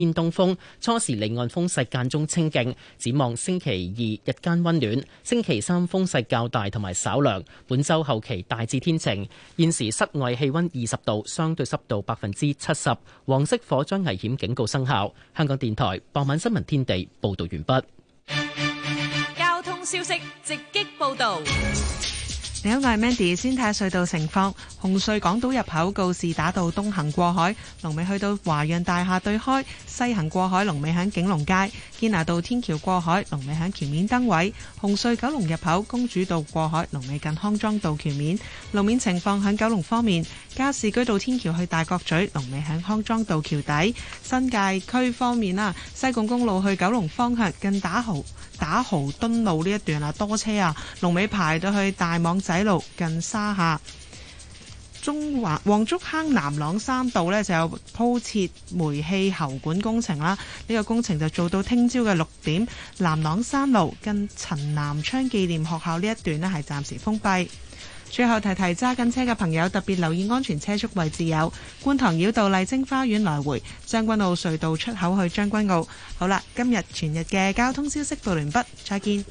偏東風，初時離岸風勢間中清勁。展望星期二日間溫暖，星期三風勢較大同埋稍涼。本週後期大致天晴。現時室外氣溫20度，相對濕度70%。黃色火災危險警告生效。香港電台傍晚新聞天地報道完畢。 交通消息直擊報道。 你好，我係 Mandy。先睇下隧道情況。紅隧港島入口告士打道東行過海，龍尾去到華潤大廈對開；西行過海，龍尾響景隆街。堅拿道天橋過海，龍尾響橋面燈位。紅隧九龍入口公主道過海，龍尾近康莊道橋面。路面情況響九龍方面，加士居道天橋去大角咀，龍尾響康莊道橋底。新界區方面啦，西貢公路去九龍方向近打豪敦路呢一段啊多車啊，龍尾排到去大網仔路近沙下。黃竹坑南朗山道呢就有鋪設煤氣喉管工程啦，呢個工程就做到聽朝嘅6點。南朗山路近陳南昌紀念學校呢一段呢係暫時封閉。最後提提揸緊車嘅朋友，特別留意安全車速位置有觀塘繞道麗晶花園來回、將軍澳隧道出口去將軍澳。好啦，今日全日嘅交通消息報完畢，再見。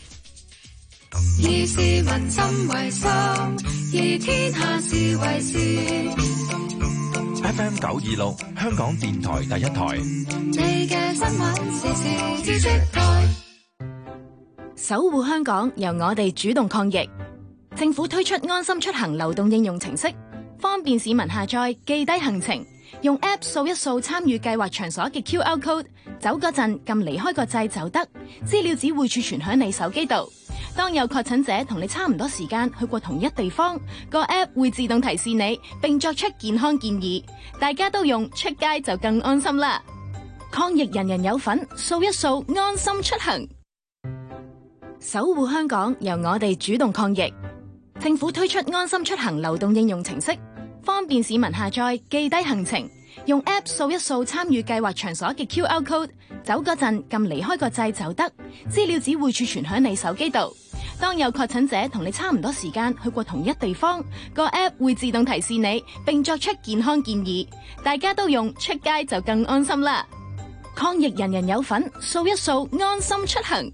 以市民心為心，以天下事為事。FM 926，香港電台第一台。你嘅新聞時事知識台。 守護香港，由我哋主動抗疫。政府推出安心出行流動應用程式，方便市民下載記低行程，用 App 掃一掃參與計劃場所嘅 QR code， 走嗰陣撳離開個掣就得，資料只會儲存喺你手機度。當有確診者同你差唔多時間去過同一地方，個 App 會自動提示你，並作出健康建議。大家都用，出街就更安心啦！抗疫人人有份，掃一掃安心出行。守護香港，由我哋主動抗疫。政府推出安心出行流動應用程式，方便市民下載記低行程，用 App 掃一掃參與計劃場所嘅 QR code， 走嗰陣撳離開個掣就得，資料只會儲存喺你手機度。當有確診者同你差唔多時間去過同一地方，個 App 會自動提示你，並作出健康建議。大家都用，出街就更安心啦！抗疫人人有份，掃一掃安心出行。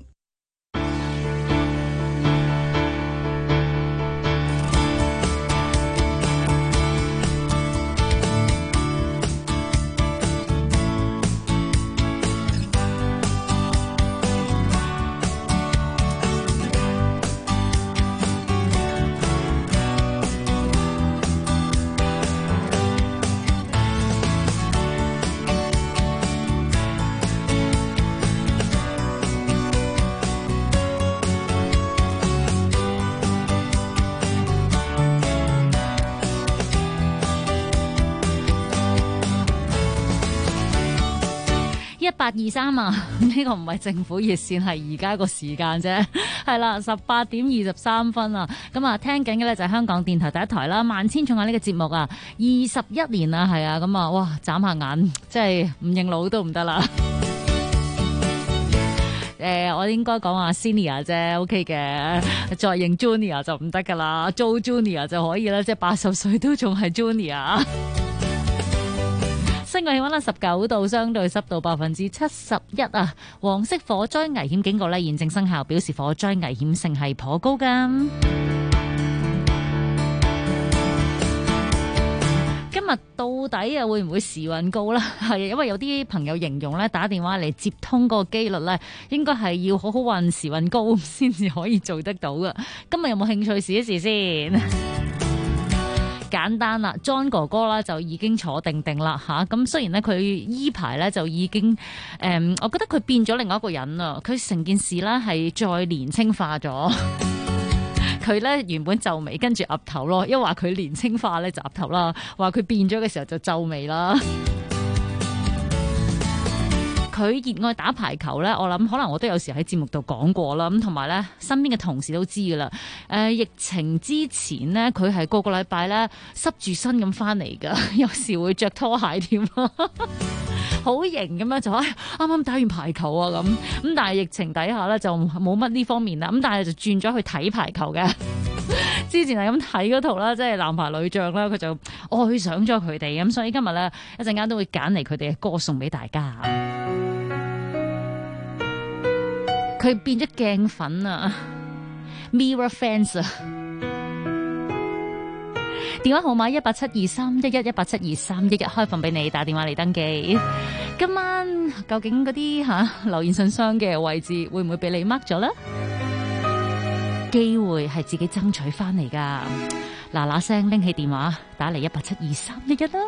1823啊，呢個唔係政府熱線，係而家個時間啫，係啦，18點23分啊，咁啊聽緊嘅咧就係香港電台第一台啦，萬千寵愛呢個節目啊，21年啦，係啊，咁啊，哇，眨下眼，即係唔認老都唔得啦。我應該講話 senior 啫 ，OK 嘅，再認 junior 就唔得噶啦，做 junior 就可以啦，即係80歲都仲係 junior。室外氣溫啦19度，相對濕度71%啊！黃色火災危險警告咧現正生效，表示火災危險性係頗高噶。今日到底又會唔會時運高咧？係因為有啲朋友形容咧，打電話嚟接通嗰個機率咧，應該係要好好運時運高先至可以做得到噶。今日有冇興趣試一試先？簡單啦 ，John 哥哥啦就已經坐定啦吓，咁雖然咧佢依排咧就已經我覺得佢變咗另外一個人啦，佢成件事咧係再年青化咗。佢咧原本皺眉跟住岌頭咯，因為話佢年青化咧就岌頭啦，話佢變咗嘅時候就皺眉啦。佢熱愛打排球咧，我諗可能我都有時喺節目度講過啦，咁同埋咧身邊嘅同事都知噶啦。疫情之前咧，佢係個禮拜咧濕住身咁翻嚟噶，有時會着拖鞋添，好型咁樣就啱啱打完排球啊咁。但係疫情底下咧就冇乜呢方面啦，咁但係就轉咗去睇排球嘅。 之前係咁睇嗰套啦，即係男排女將啦，佢就愛上咗佢哋，咁所以今日咧一陣間都會揀嚟佢哋嘅歌送俾大家。佢變咗鏡粉啊 ，Mirror Fans 啊！電話號碼1872311，1872311，開放俾你打電話嚟登記。今晚究竟嗰啲留言信箱嘅位置會唔會俾你 mark 咗呢？機會係自己爭取翻嚟噶，嗱嗱聲拎起電話打嚟1872311啦。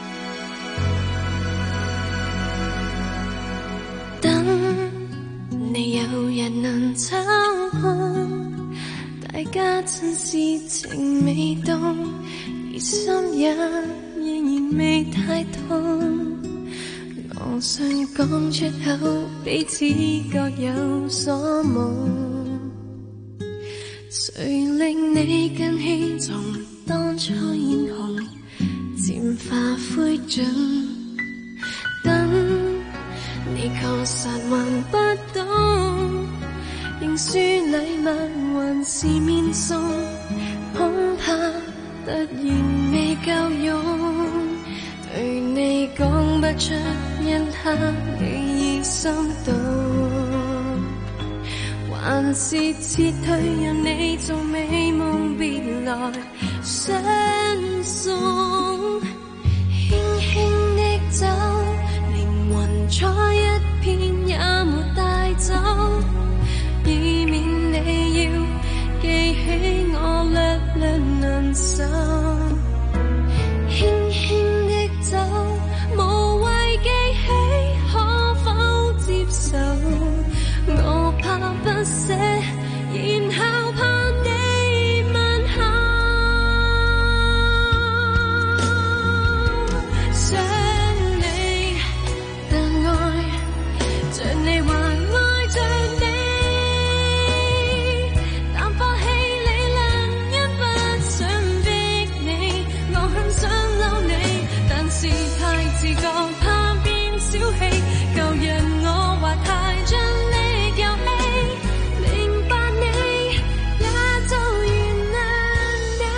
等你有人能抽空，大家趁事情未動，而心也仍然未太痛。我想講出口，彼此各有所夢。誰令你更喜從當初眼紅，漸化灰燼？等你確實還不懂，認輸禮物還是面送，恐怕突然未夠用。對你講不出一刻你已心動，還是撤退讓你做美夢別來相送。輕輕的走，靈魂差一片也沒帶走，以免你要記起我略略難受。輕輕的走，無謂記起可否接受，我怕不捨，然後怕你問候。想你，但愛着你還愛着你，但放棄理論，因不想逼你，我很想嬲你，但是太自覺，怕變小氣，舊人我話太盡力遊戲，明白你也就原諒你。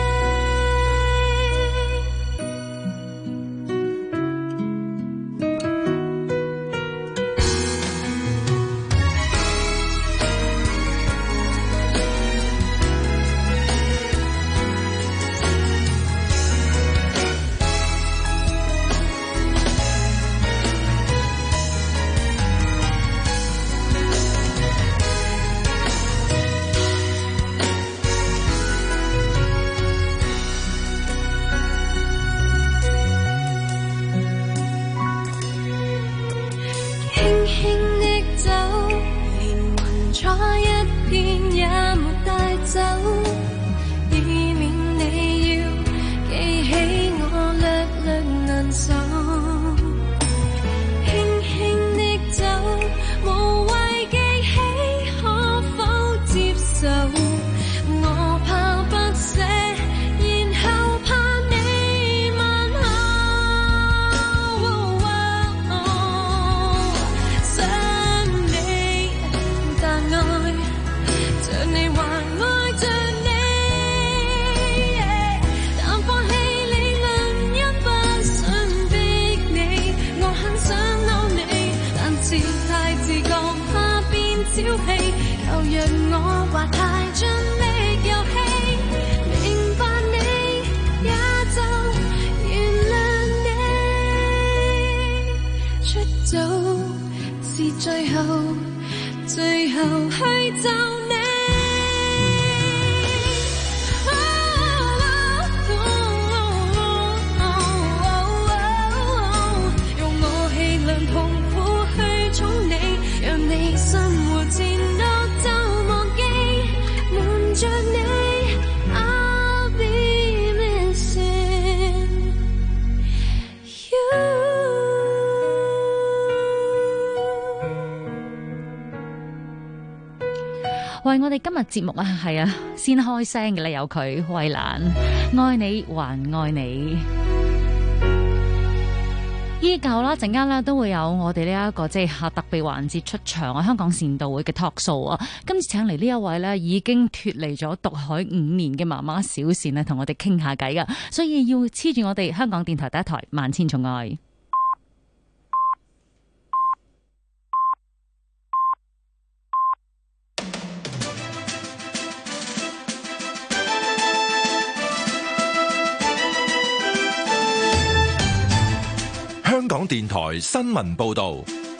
輕輕的走，連雲彩一片也沒帶走，以免你要記起我略略難受。輕輕的走，無謂記起可否接受，我怕不捨，然後怕你問候。想你，但愛着你還愛着你，但放棄理論，因不想逼你，我很想嬲你，但是太自覺，怕變小氣，舊讓我話太盡力遊戲，明白你也就原諒你，出走是最後去就你。用我氣量痛苦去寵你，讓你生活前度就忘記，瞞着你 I'll be missing you。 為我哋今日節目啊，係啊，先開聲嘅咧，有佢衛蘭，愛你還愛你。 依舊啦，陣間咧都會有我哋呢一個即係特別環節出場啊！香港善導會嘅 talk show 啊，今次請嚟呢一位咧已經脫離咗獨海5年嘅媽媽小倩咧，同我哋傾下偈噶，所以要黐住我哋香港電台第一台《萬千寵愛》。 香港電台新聞報道，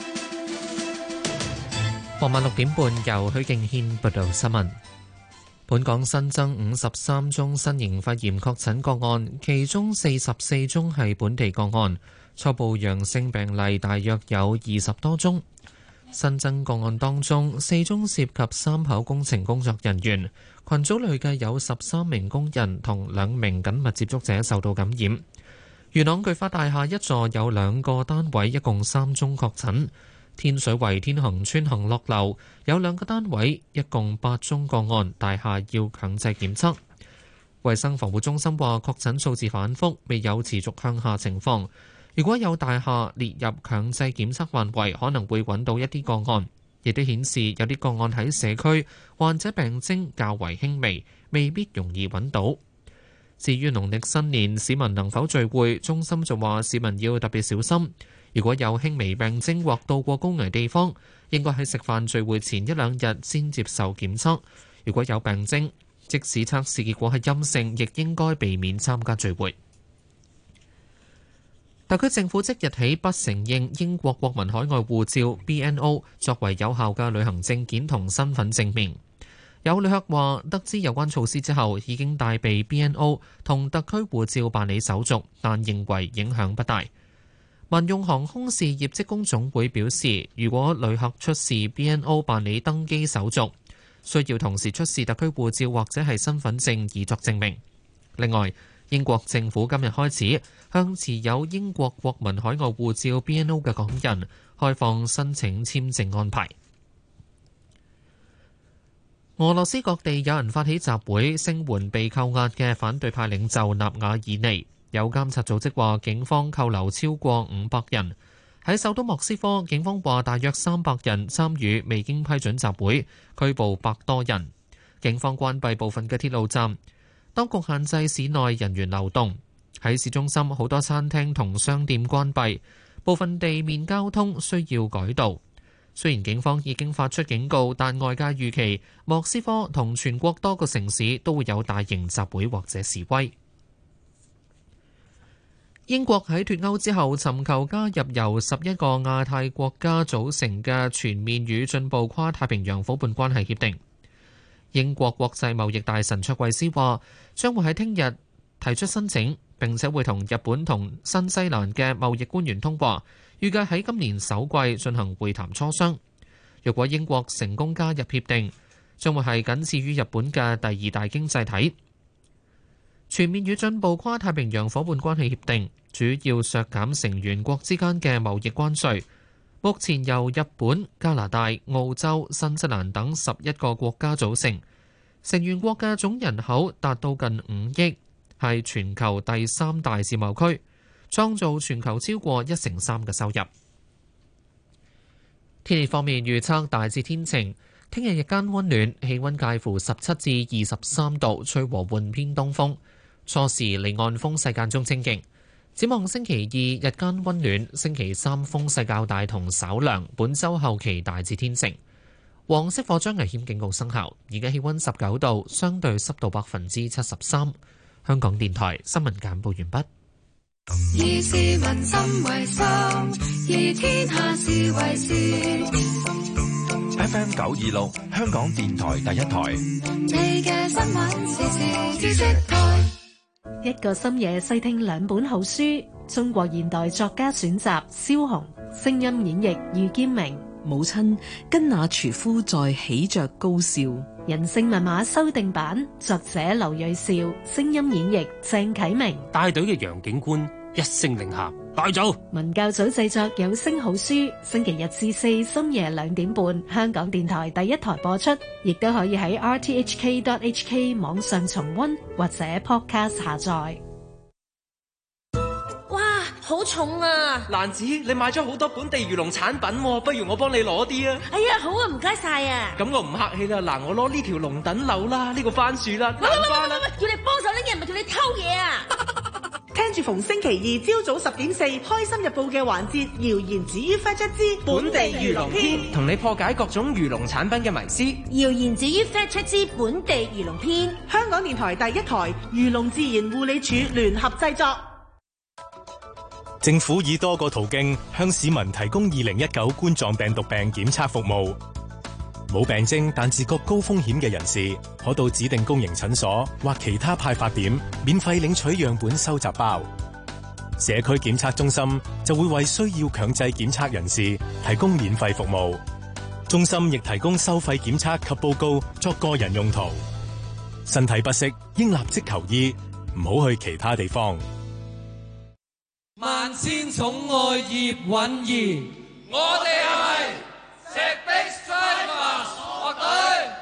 傍晚6點半由許敬軒報道新聞。本港新增53宗新型肺炎確診個案，其中44宗係本地個案，初步陽性病例大約有20多宗。新增個案當中，4宗涉及3口工程工作人員，群組累計有13名工人同2名緊密接觸者受到感染。元朗巨發大廈一座有2個單位，一共3宗確診。天水圍天恒邨恒樂樓有2個單位，一共8宗個案，大廈要強制檢測。衛生防護中心話，確診數字反覆，未有持續向下情況。如果有大廈列入強制檢測範圍，可能會揾到一啲個案，亦都顯示有啲個案喺社區，患者病徵較為輕微，未必容易揾到。至於農曆新年市民能否聚會，中心就話市民要特別小心。如果有輕微病徵或到過高危地方，應該喺食飯聚會前1-2日先接受檢測。如果有病徵，即使測試結果係陰性，亦應該避免參加聚會。特區政府即日起不承認英國國民海外護照 BNO 作為有效嘅旅行證件同身份證明。有旅客話，得知有關措施之後，已經帶備 BNO 同特區護照辦理手續，但認為影響不大。民用航空事業職工總會表示，如果旅客出示 BNO 辦理登機手續，需要同時出示特區護照或者係身份證以作證明。另外，英國政府今日開始向持有英國國民海外護照 BNO 嘅港人開放申請簽證安排。俄羅斯各地有人發起集會聲援被扣押嘅反對派領袖納瓦爾尼。有監察組織話，警方扣留超過500人。喺首都莫斯科，警方話大約300人參與未經批准集會，拘捕100多人。警方關閉部分嘅鐵路站，當局限制市內人員流動。喺市中心，好多餐廳同商店關閉，部分地面交通需要改道。雖然警方已經發出警告，但外界預期莫斯科同全國多個城市都會有大型集會或者示威。英國喺脫歐之後尋求加入由11個亞太國家組成嘅全面與進步跨太平洋夥伴關係協定。英國國際貿易大臣卓慧思話，將會喺聽日提出申請，並且會同日本同新西蘭嘅貿易官員通話，預計喺今年首季進行會談磋商。若果英國成功加入協定，將會係僅次於日本嘅第2大經濟體。全面與進步跨太平洋夥伴關係協定主要削減成員國之間嘅貿易關稅，目前由日本、加拿大、澳洲、新西蘭等11個國家組成，成員國嘅總人口達到近5億，係全球第3大自貿區，創造全球超過1/3嘅收入。天氣方面預測大致天晴，聽日日間溫暖，氣溫介乎17至23度，吹和緩偏東風，初時離岸風勢間中清勁。展望星期2日間溫暖，星期3風勢較大同稍涼，本週後期大致天晴。黃色火災危險警告生效，而家氣溫19度，相對濕度73%。香港電台新聞簡報完畢。 以市民心為心，以天下事為事。 FM 926，香港電台第一台。 你嘅新聞時事知識台。 一個深夜細聽2本好書，中國現代作家選集，蕭紅聲音演繹喻堅明。 母親跟那廚夫在喜着高笑。 人性密碼修訂版，作者劉銳紹，聲音演繹鄭啟明。 帶隊嘅楊警官一聲令下，帶走。 文教組製作有聲好書，星期1至4深夜2點半，香港電台第一台播出，亦都可以喺 rthk.hk 網上重溫或者 podcast 下載。 好重啊！ 蘭子，你買咗好多本地漁農產品喎，不如我幫你攞啲啊！ 哎呀，好啊，唔該晒啊！ 咁我唔客氣啦，嗱，我攞呢條龍躉柳啦，呢個番薯啦，南瓜啦。 叫你幫手拎嘢，唔係叫你偷嘢啊！ 聽住逢星期二朝早10:04《開心日報》嘅環節，謠言止於 Fact Check 之本地漁農篇，同你破解各種漁農產品嘅迷思。 謠言止於 Fact Check 之本地漁農篇， 香港電台第一台漁農自然護理署聯合製作。 政府以多個途徑向市民提供2019冠狀病毒病檢測服務。冇病徵但自覺高風險嘅人士，可到指定公營診所或其他派發點免費領取樣本收集包。社區檢測中心就會為需要強制檢測人士提供免費服務。中心亦提供收費檢測及報告作個人用途。身體不適應立即求醫，唔好去其他地方。 萬千寵愛葉韻儀，我哋係咪石壁Strivers樂隊？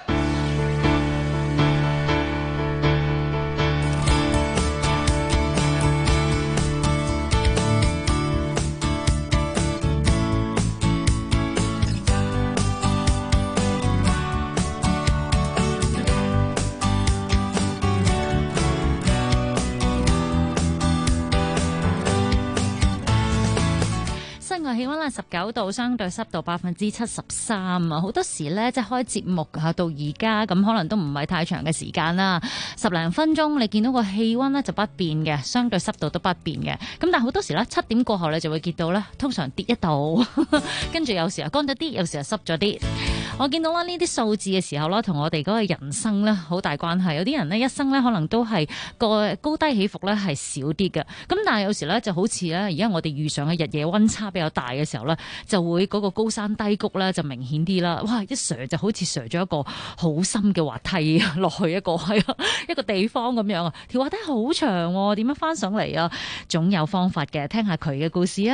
室外氣溫係19度，相對濕度73%啊！好多時咧，即係開節目到而家咁，可能都唔係太長嘅時間啦，10零分鐘，你見到個氣溫咧就不變嘅，相對濕度都不變嘅。咁但係好多時咧，7點過後你就會見到咧，通常跌1度，跟住有時候乾咗啲，有時候濕咗啲。我見到啦呢啲數字嘅時候啦，同我哋嗰個人生咧好大關係。有啲人咧一生咧可能都係個高低起伏咧係少啲嘅，咁但係有時咧就好似咧而家我哋遇上嘅日夜溫差比較大嘅時候咧，就會嗰個高山低谷咧就明顯啲啦。哇！一上就好似上咗一個好深嘅滑梯落去一個地方咁樣啊，條滑梯好長喎，點樣翻上嚟啊？總有方法嘅，聽下佢嘅故事啊！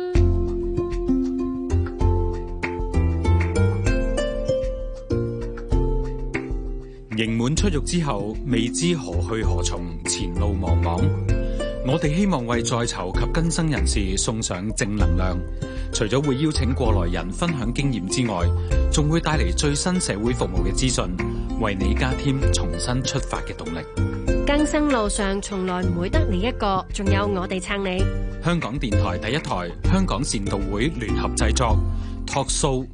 刑滿出獄之後，未知何去何從，前路茫茫。我哋希望為在囚及更生人士送上正能量，除咗會邀請過來人分享經驗之外，仲會帶嚟最新社會服務嘅資訊，為你加添重新出發嘅動力。 更生路上從來唔會得你一個，仲有我哋撐你。 香港電台第一台，香港善導會聯合製作 Talk Show。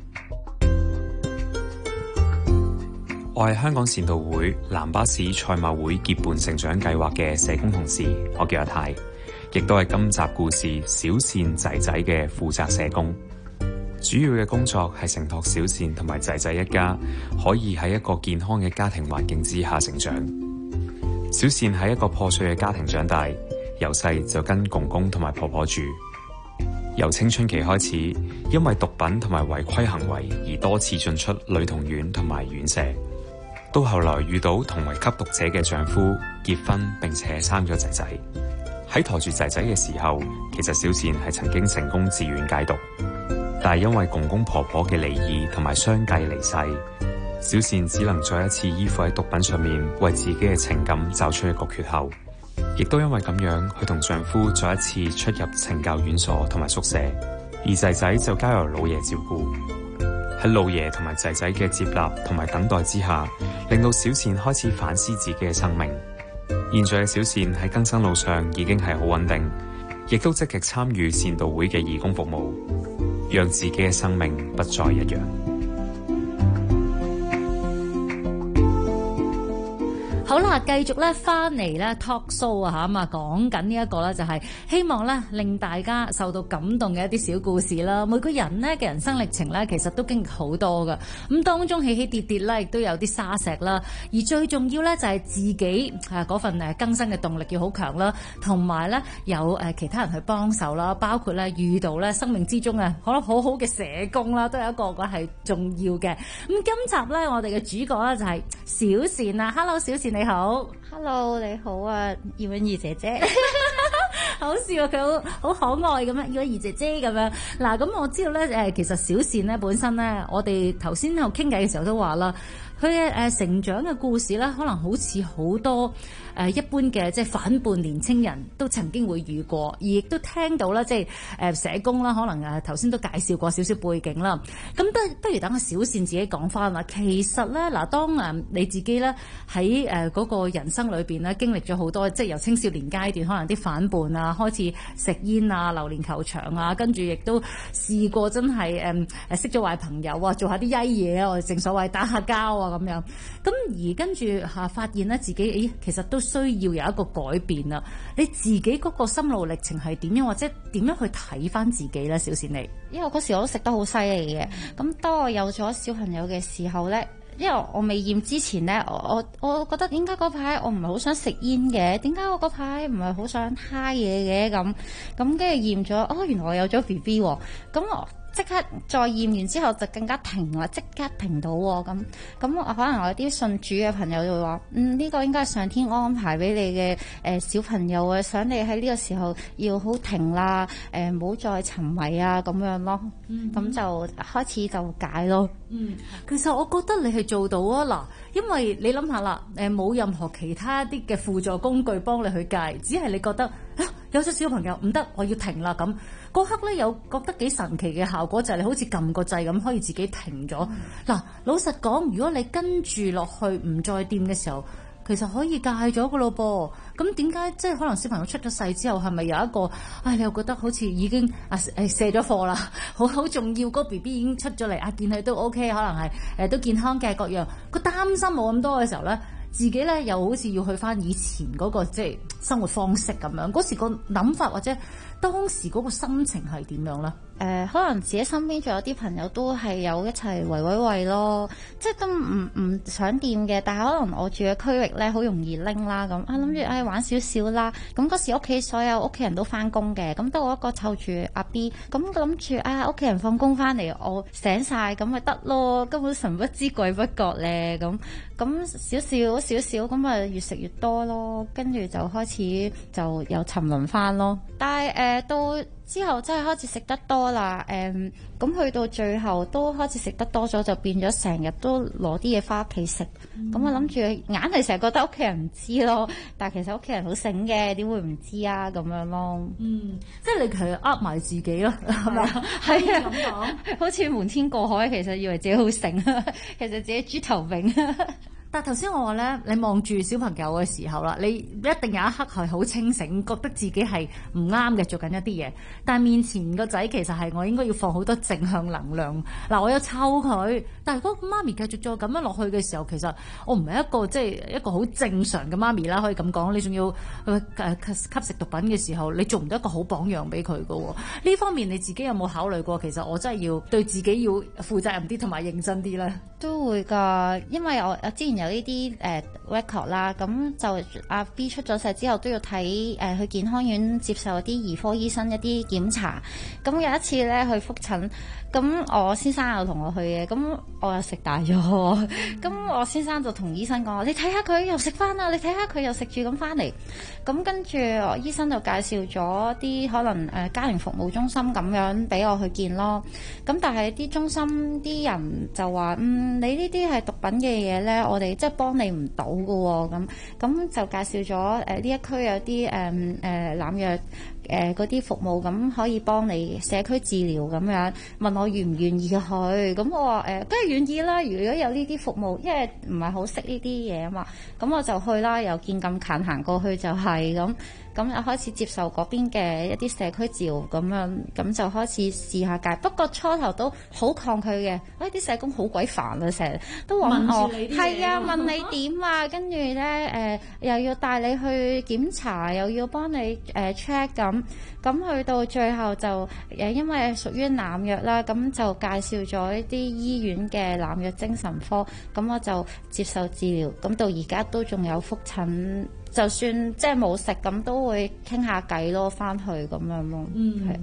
我係香港善導會藍巴士賽馬會結伴成長計劃嘅社工同事，我叫阿泰，亦都係今集故事小善仔仔嘅負責社工。主要嘅工作係承托小善同埋仔仔一家可以喺一個健康嘅家庭環境之下成長。小善喺一個破碎嘅家庭長大，由細就跟公公同埋婆婆住。由青春期開始，因為毒品同埋違規行為而多次進出女童院同埋院舍。到後來遇到同為吸毒者嘅丈夫，結婚並且生咗仔仔。喺陀住仔仔嘅時候，其實小善係曾經成功自願戒毒，但係因為公公婆婆嘅離異同埋相繼離世，小善只能再一次依附喺毒品上面，為自己嘅情感找出一個缺口。亦都因為咁樣，佢同丈夫再一次出入懲教院所同埋宿舍，而仔仔就交由老爺照顧。喺老爺同埋仔仔嘅接納同埋等待之下，令到小善開始反思自己嘅生命。現在嘅小善喺更生路上已經係好穩定，亦都積極參與善導會嘅義工服務，讓自己嘅生命不再一樣。 好啦，繼續咧翻嚟咧 talk show 啊嚇嘛，講緊呢一個咧就係希望咧令大家受到感動嘅一啲小故事啦。每個人咧嘅人生歷程咧，其實都經歷好多噶，咁當中起起跌跌咧，亦都有啲沙石啦。而最重要咧就係自己嗰份更新嘅動力要好強啦，同埋咧有其他人去幫手啦，包括咧遇到咧生命之中可能好好嘅社工啦，都有一個係重要嘅。咁今集咧我哋嘅主角咧就係小善啊 ，Hello 小善你好 ，Hello 你好啊，葉韻儀姐姐， 好笑啊！佢好可愛咁樣，叫二姐姐咁樣。嗱，咁我知道咧其實小倩咧本身咧，我哋頭先喺度傾偈嘅時候都話啦，佢嘅成長嘅故事咧，可能好似好多一般嘅即係反叛年青人都曾經會遇過，而亦都聽到啦，即係社工啦，可能頭先都介紹過少少背景啦。咁不如等阿小倩自己講翻啦。其實咧嗱，當你自己咧喺嗰個人生裏邊咧經歷咗好多，即係由青少年階段可能啲反叛啊，開始食煙啊、流連球場啊，跟住亦都試過真係識咗壞朋友啊，做下啲曳嘢啊，我哋正所謂打下交啊咁樣。咁而跟住發現咧自己其實都需要有一個改變啦。你自己嗰個心路歷程係點樣，或者點樣去睇翻自己咧？小倩你， 因為嗰時我都食得好犀利嘅，咁當我有咗小朋友嘅時候咧，因為我未驗之前咧，我覺得點解嗰排我唔係好想食煙嘅，點解我嗰排唔係好想嗨嘢嘅咁跟住驗咗，原來我有咗 BB 喎，咁我即刻再驗完之後就更加停啦，即刻停到喎，咁可能我有啲信主嘅朋友就會話，呢個應該係上天安排俾你嘅小朋友啊，想你喺呢個時候要好停啦，唔好再沉迷啊咁樣咯，咁就開始就戒咯。 其實我覺得你係做到啊，嗱，因為你諗下啦，冇任何其他啲嘅輔助工具幫你去戒，只係你覺得有咗小朋友唔得，我要停啦咁。嗰刻咧有覺得幾神奇嘅效果，就係你好似撳個掣咁，可以自己停咗。嗱，老實講，如果你跟住落去唔再掂嘅時候，其實可以戒咗噶咯噃。咁點解即係可能小朋友出咗世之後，係咪有一個你又覺得好似已經卸咗貨啦？好重要，個 BB 已經出咗嚟，見佢都 OK，可能係都健康嘅各樣，個擔心冇咁多嘅時候咧，自己咧又好似要去翻以前嗰個即係生活方式咁樣。嗰時個諗法或者當時嗰個心情係點樣咧？ 可能自己身邊仲有啲朋友都係有一齊圍咯，即係都唔想掂嘅，但係可能我住嘅區域咧好容易拎啦，咁諗住玩少少啦。咁嗰時屋企所有屋企人都翻工嘅，咁得我一個湊住阿 B， 咁諗住屋企人放工翻嚟我醒晒咁咪得咯，根本神不知鬼不覺咧，咁少少咁越食越多咯，跟住就開始就又沉淪翻咯。但係到之後真係開始食得多啦，咁去到最後都開始食得多咗，就變咗成日都攞啲嘢翻屋企食。咁我諗住硬係成日覺得屋企人唔知咯，但係其實屋企人好醒嘅，點會唔知啊咁樣咯。 即係你其實呃埋自己咯，係咪？ 係啊，咁講，好似瞞天過海，其實以為自己好醒，其實自己豬頭炳。 但係頭先我話咧，你望住小朋友嘅時候啦，你一定有一刻係好清醒，覺得自己係唔啱嘅，做緊一啲嘢。但係面前個仔其實係我應該要放好多正向能量。嗱，我有湊佢，但係如果媽咪繼續再咁樣落去嘅時候，其實我唔係一個即係一個好正常嘅媽咪啦，可以咁講。你仲要吸食毒品嘅時候，你做唔到一個好榜樣俾佢㗎喎。呢方面你自己有冇考慮過？其實我真係要對自己要負責任啲同埋認真啲咧。 都會㗎，因為我之前有呢啲record 啦，咁就阿 B 出咗世之後都要睇去健康院接受啲兒科醫生一啲檢查。咁有一次咧去覆診，咁我先生又同我去嘅，咁我又食大咗，咁我先生就同醫生講：你睇下佢又食翻啦，你睇下佢又食住咁翻嚟。咁跟住醫生就介紹咗啲可能家庭服務中心咁樣俾我去見咯。咁但係啲中心啲人就話：你呢啲係毒品嘅嘢咧，我哋即係幫你唔到㗎喎。咁就介紹咗呢一區有啲濫藥嗰啲服務，咁可以幫你社區治療咁樣，問我願唔願意去。咁我話梗係願意啦，如果有呢啲服務，因為唔係好識呢啲嘢啊嘛，咁我就去啦，又見咁近行過去就係咁就開始接受嗰邊嘅一啲社區治療咁樣，咁就開始試下戒。不過初頭都好抗拒嘅，啲社工好鬼煩啊，成日都話我係啊，問你點啊，跟住咧又要帶你去檢查，又要幫你check 咁去到最後就因為屬於濫藥啦，咁就介紹咗一啲醫院嘅濫藥精神科，咁我就接受治療，咁到而家都仲有覆診，就算即係冇食咁都會傾下偈咯，翻去咁樣咯，係。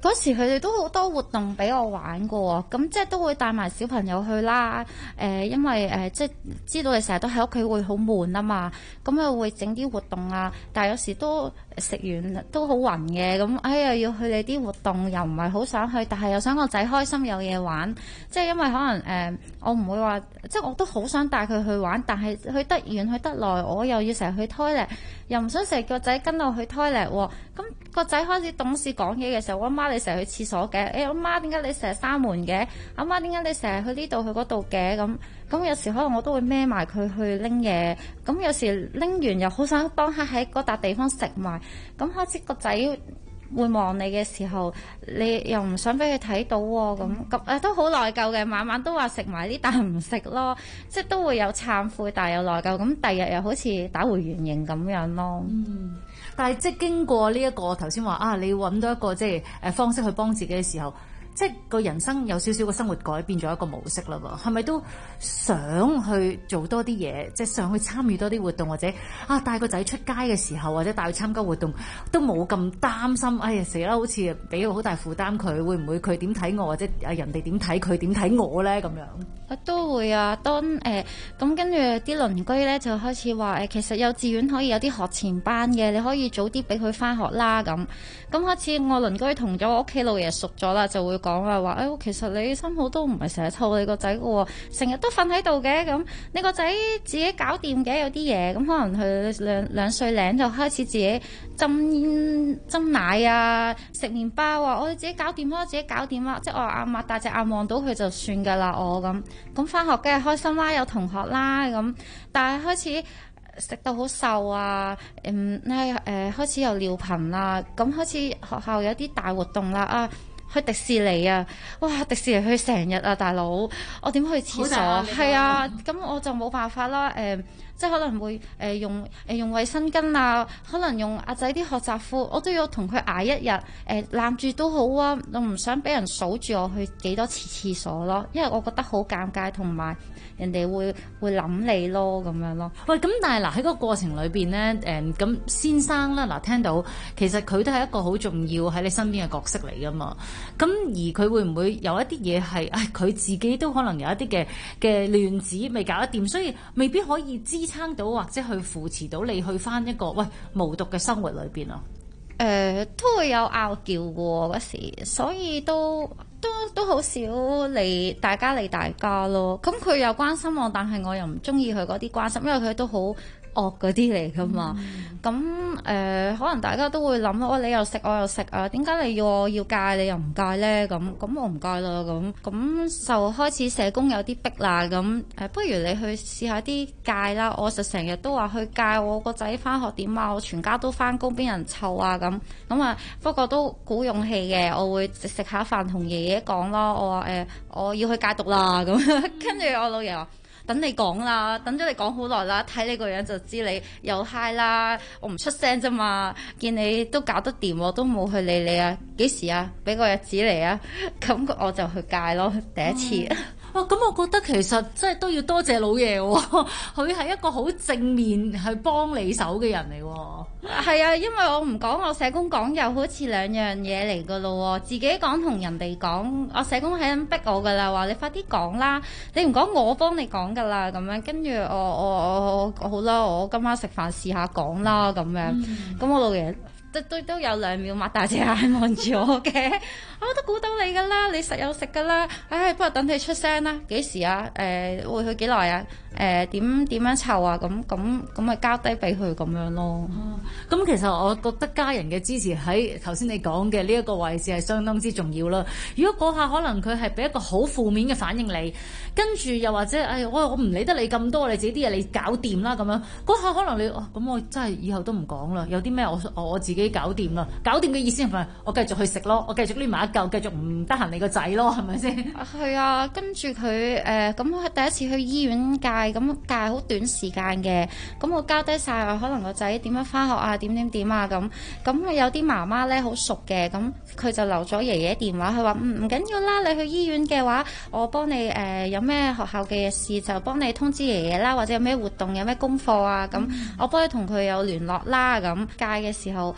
嗰時佢哋都好多活動俾我玩㗎喎，咁即係都會帶埋小朋友去啦。因為即係知道你成日都喺屋企會好悶啊嘛，咁又會整啲活動啊。但係有時都食完都好暈嘅，咁哎呀要去你啲活動又唔係好想去，但係又想個仔開心有嘢玩。即係因為可能我唔會話，即係我都好想帶佢去玩，但係去得遠去得耐，我又要成日去 toilet，又唔想成日個仔跟我去 toilet 喎。咁個仔開始懂事講嘢嘅時候，我阿媽你成日去廁所嘅，阿媽點解你成日閂門嘅？阿媽點解你成日去呢度去嗰度嘅？咁有時可能我都會孭埋佢去拎嘢，咁有時拎完又好想當刻喺嗰笪地方食埋，咁開始個仔會望你嘅時候，你又唔想俾佢睇到喎，咁都好內疚嘅，晚晚都話食埋啲但唔食咯，即係都會有懺悔，但係有內疚，咁第日又好似打回原形咁樣咯。 但係即係經過呢一個頭先話啊，你揾到一個即係方式去幫自己嘅時候，即係個人生有少少個生活改變咗一個模式啦喎，係咪都想去做多啲嘢，即係想去參與多啲活動，或者帶個仔出街嘅時候，或者帶佢參加活動，都冇咁擔心，哎呀死啦，好似俾個好大負擔佢，會唔會佢點睇我，或者人哋點睇佢點睇我咧咁樣？ 都會啊，當咁跟住啲鄰居咧就開始話其實幼稚園可以有啲學前班嘅，你可以早啲俾佢返學啦咁。咁開始我鄰居同咗我屋企老爺熟咗啦，就會講啦話其實你新抱都唔係成日湊你個仔嘅喎，成日都瞓喺度嘅，咁你個仔自己搞掂嘅，有啲嘢咁可能佢兩歲零就開始自己斟奶啊，食麵包啊，我哋自己搞掂啦，自己搞掂啦，即係我擘大隻眼望到佢就算㗎啦，我咁返學梗係開心啦，有同學啦咁，但係開始食到好瘦啊，開始有尿頻啦，咁開始學校有啲大活動啦去迪士尼啊！哇，迪士尼去成日啊，大佬，我點去廁所？係啊，咁我就冇辦法啦。即係可能會用衛生巾啊，可能用阿仔啲學習褲，我都要同佢捱一日。攬住都好啊，我唔想俾人數住我去幾多次廁所咯，因為我覺得好尷尬，同埋人哋會諗你咯咁樣咯。 喂，咁但係喺嗰個過程裏邊咧，咁先生啦聽到其實佢都係一個好重要喺你身邊嘅角色嚟噶嘛。咁而佢會唔會有一啲嘢係佢自己都可能有一啲嘅亂子未搞得掂，所以未必可以支撐到或者去扶持到你去返一個無毒嘅生活裏邊啊？ 都會有拗撬嘅喎嗰時，所以都好少大家咯。咁佢又關心我，但係我又唔中意佢嗰啲關心，因為佢都好惡嗰啲嚟㗎嘛。咁可能大家都會諗你又食我又食啊，點解你要我要戒你又唔戒呢？咁我唔戒啦。咁就開始社工有啲逼啦。咁不如你去試下啲戒啦。我就成日都話去戒，我個仔返學點啊？我全家都返工，邊人湊啊？咁啊，不過都鼓勇氣嘅，我會食下飯同爺爺講咯。我話我要去戒毒啦。咁跟住我老爺話，等你講啦，等咗你講好耐啦，睇你個樣就知你又嗨啦，我唔出聲啫嘛，見你都搞得掂，我都冇去理你啊，幾時啊？俾個日子嚟啊，咁我就去戒咯，第一次。 咁我覺得其實即係都要多謝老爺喎，佢係一個好正面去幫你手嘅人嚟喎。 係啊，因為我唔講，我社工講又好似兩樣嘢嚟噶咯喎。自己講同人哋講，我社工係咁逼我噶啦，話你快啲講啦，你唔講我幫你講噶啦，咁樣跟住我好啦，我今晚食飯試下講啦，咁樣。咁我老爺都有2秒擘大隻眼望住我嘅，我都估到你噶啦，你實有食噶啦。不過等你出聲啦，幾時啊？會去幾耐啊？點樣湊啊？咁咪交低俾佢咁樣咯。 咁其實我覺得家人嘅支持喺頭先你講嘅呢一個位置係相當之重要啦。如果嗰下可能佢係俾一個好負面嘅反應你，跟住又或者我唔理得你咁多，你自己啲嘢你搞掂啦咁樣，嗰下可能你咁我真係以後都唔講啦。有啲咩我自己搞掂啦，搞掂嘅意思係咪我繼續去食咯，我繼續攣埋一嚿，繼續唔得閒你個仔咯，係咪先？ 係啊，跟住佢咁第一次去醫院戒，咁戒好短時間嘅，咁我交低晒可能個仔點樣返學啊，點啊咁有啲媽媽咧好熟嘅，咁佢就留咗爺爺電話，佢話唔緊要啦，你去醫院嘅話，我幫你有咩學校嘅事就幫你通知爺爺啦，或者有咩活動有咩功課啊，咁我幫你同佢有聯絡啦。咁戒嘅時候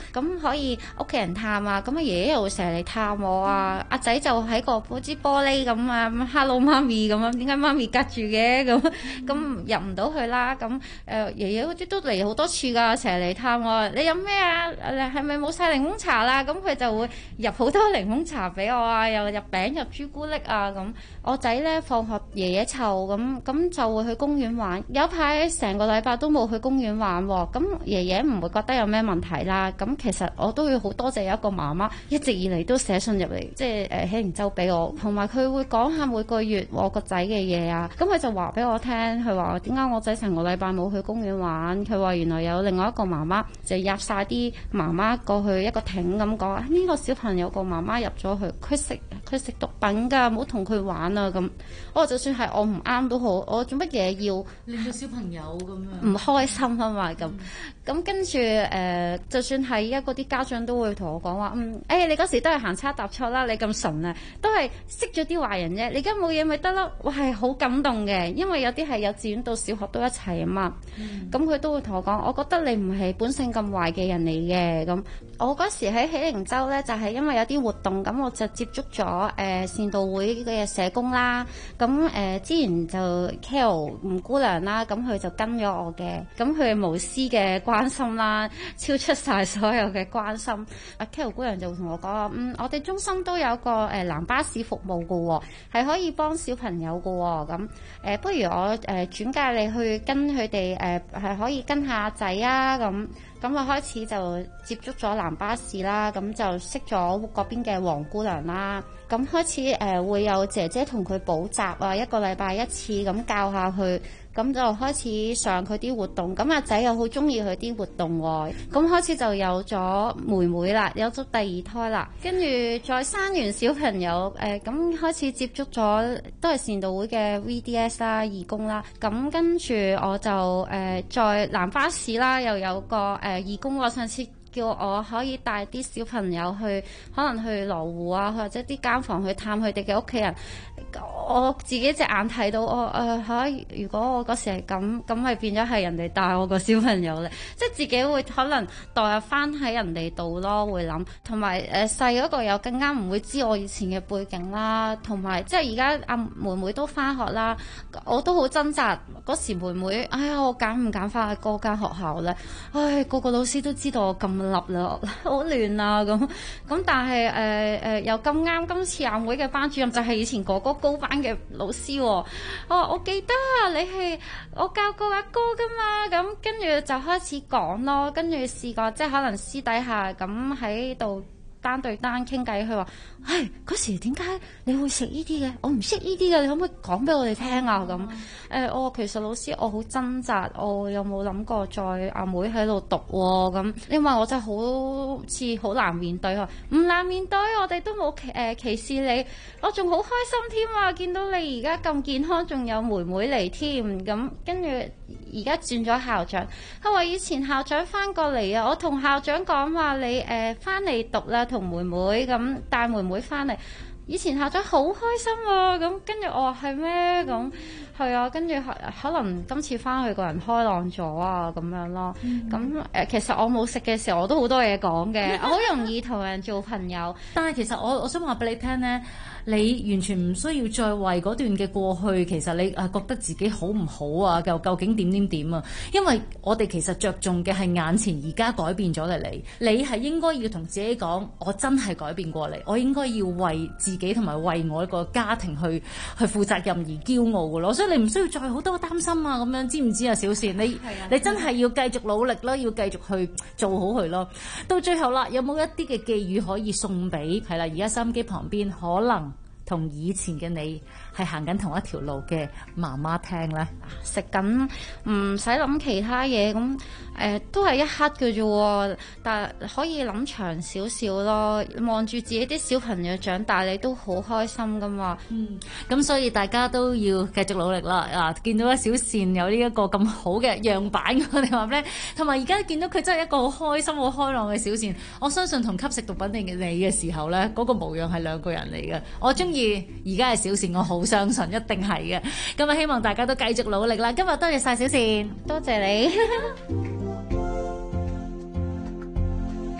咁可以屋企人探啊，咁阿爺爺又會成日嚟探我啊，阿仔就喺個好似玻璃咁啊，Hello 媽咪咁樣，點解媽咪隔住嘅咁入唔到去啦，咁爺爺嗰啲都嚟好多次㗎，成日嚟探我，你飲咩啊？係咪冇晒檸檬茶啦？咁佢就會入好多檸檬茶俾我啊，又入餅入朱古力啊咁。我仔咧放學爺爺湊咁就會去公園玩，有一排成個禮拜都冇去公園玩喎。咁爺爺唔會覺得有咩問題啦。咁其實我都會好多謝有一個媽媽一直以嚟都寫信入嚟，即係喜靈洲俾我，同埋佢會講下每個月我個仔嘅嘢啊。咁佢就話俾我聽，佢話點解我仔成個禮拜冇去公園玩？佢話原來有另外一個媽媽就入晒啲媽媽過去一個艇咁講，呢個小朋友個媽媽入咗去，佢食毒品㗎，唔好同佢玩啊咁。我就算係我唔啱都好，我做乜嘢要令到小朋友咁樣唔開心啊嘛咁。咁跟住就算係而家嗰啲家長都會同我講話，你嗰時都係行差踏錯啦，你咁純啊，都係識咗啲壞人啫，你而家冇嘢咪得咯。我係好感動嘅，因為有啲係幼稚園到小學都一齊啊嘛。咁佢都會同我講，我覺得你唔係本性咁壞嘅人嚟嘅。咁我嗰時喺喜靈洲呢，就係因為有啲活動，咁我就接觸咗善導會嘅社工啦。咁之前就 Carol 吳姑娘啦，咁佢就跟咗我嘅，咁佢無私嘅關心啦，超出晒所有嘅關心。阿 Carol 姑娘就同我講話，我哋中心都有個藍巴士服務㗎喎，係可以幫小朋友㗎喎。咁不如我轉介你去跟佢哋係可以跟下仔啊咁。咁我開始就接觸咗藍巴士啦，咁就識咗嗰邊嘅黃姑娘啦。咁開始會有姐姐同佢補習啊，一個禮拜一次咁教下佢。咁就開始上佢啲活動，咁阿仔又好中意佢啲活動喎。咁開始就有咗妹妹啦，有咗第二胎啦，跟住再生完小朋友，咁開始接觸咗都係善導會嘅 VDS 啦、義工啦。咁跟住我就在藍巴士啦，又有個義工喎，上次叫我可以帶啲小朋友去，可能去羅湖啊，或者啲監房去探佢哋嘅屋企人。我自己隻眼睇到如果我嗰時係咁咪變咗係人哋帶我個小朋友咧，即係自己會可能代入翻喺人哋度咯，會諗。同埋細嗰個又更加唔會知我以前嘅背景啦，同埋即係而家阿妹妹都翻學啦，我都好掙扎。嗰時妹妹，我揀唔揀翻去嗰間學校咧？個個老師都知道我咁立啦，好亂啊咁。但係又咁啱今次亞會嘅班主任就係以前哥哥高班嘅老師喎。我記得你係我教過阿哥㗎嘛，咁跟住就開始講咯，跟住試過即係可能私底下咁喺度單對單傾偈，佢話：嗰時點解你會食呢啲嘅？我唔識呢啲嘅，你可唔可以講俾我哋聽啊？咁我其實老師我好掙扎，我有冇諗過再阿妹喺度讀喎？咁因為我真係好似好難面對啊，唔難面對，我哋都冇歧視你，我仲好開心添啊！見到你而家咁健康，仲有妹妹嚟添，咁跟住而家轉咗校長，佢話以前校長翻過嚟啊，我同校長講話你翻嚟讀啦，同妹妹咁帶妹妹翻嚟。以前校長好開心喎，咁跟住我話係咩？咁係啊，跟住可能今次翻去個人開朗咗啊，咁樣咯。咁其實我冇食嘅時候，我都好多嘢講嘅，我好容易同人做朋友。 但係其實我想話俾你聽呢，你完全唔需要再為嗰段嘅過去，其實你覺得自己好唔好啊？究竟點啊？因為我哋其實着重嘅係眼前而家改變咗嘅你係應該要同自己講，我真係改變過嚟，我應該要為自己同埋為我一個家庭去負責任而驕傲嘅咯。所以你唔需要再好多擔心啊，咁樣知唔知啊？小倩，你真係要繼續努力啦，要繼續去做好佢咯。到最後啦，有冇一啲嘅寄語可以送俾係啦？而家收音機旁邊可能同以前嘅你係行緊同一條路嘅媽媽聽咧， 食緊唔使諗其他嘢，咁都係一刻嘅啫，但係可以諗長少少咯。望住自己啲小朋友長大，你都好開心噶嘛。 咁所以大家都要繼續努力啦。見到小倩有呢一個咁好嘅樣板，我哋話咧，同埋而家見到佢真係一個好開心、好開朗嘅小倩。我相信同吸食毒品定你嘅時候咧，嗰個模樣係兩個人嚟嘅。我中意而家係小倩，我好相信一定係嘅。咁啊，希望大家都繼續努力啦。今日多謝晒小倩， 多謝你。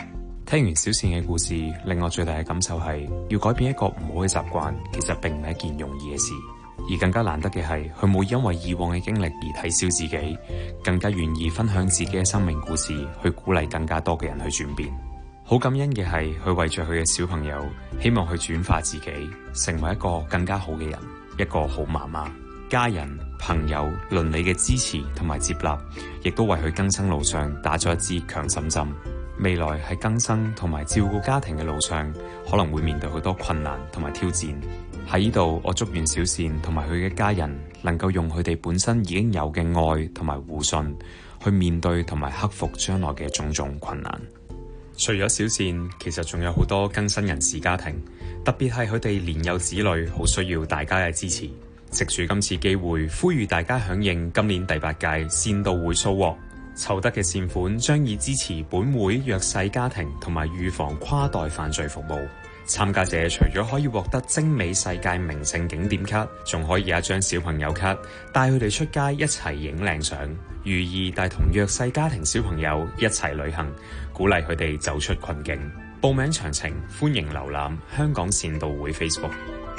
聽完小倩嘅故事，令我最大嘅感受係，要改變一個唔好嘅習慣，其實並唔係一件容易嘅事。而更加難得嘅係，佢冇因為以往嘅經歷而睇小自己，更加願意分享自己嘅生命故事，去鼓勵更加多嘅人去轉變。好感恩嘅係，佢為著佢嘅小朋友，希望去轉化自己，成為一個更加好嘅人，一個好媽媽。家人、朋友、鄰里嘅支持同埋接納，亦都為佢更生路上打咗一支強心針。未來喺更生同埋照顧家庭嘅路上，可能會面對好多困難同埋挑戰。喺呢度，我祝願小倩同埋佢嘅家人能夠用佢哋本身已經有嘅愛同埋互信，去面對同埋克服將來嘅種種困難。除咗小倩，其實仲有好多更生人士家庭，特別係佢哋年幼子女，好需要大家嘅支持。藉住今次機會，呼籲大家響應今年第8屆善道會掃獲，籌得嘅善款將以支持本會弱勢家庭同埋預防跨代犯罪服務。參加者除咗可以獲得精美世界名勝景點卡，仲可以有一張小朋友卡，帶佢哋出街一齊影靚相，寓意帶同弱勢家庭小朋友一齊旅行，鼓勵佢哋走出困境。報名詳情歡迎瀏覽香港善道會 Facebook。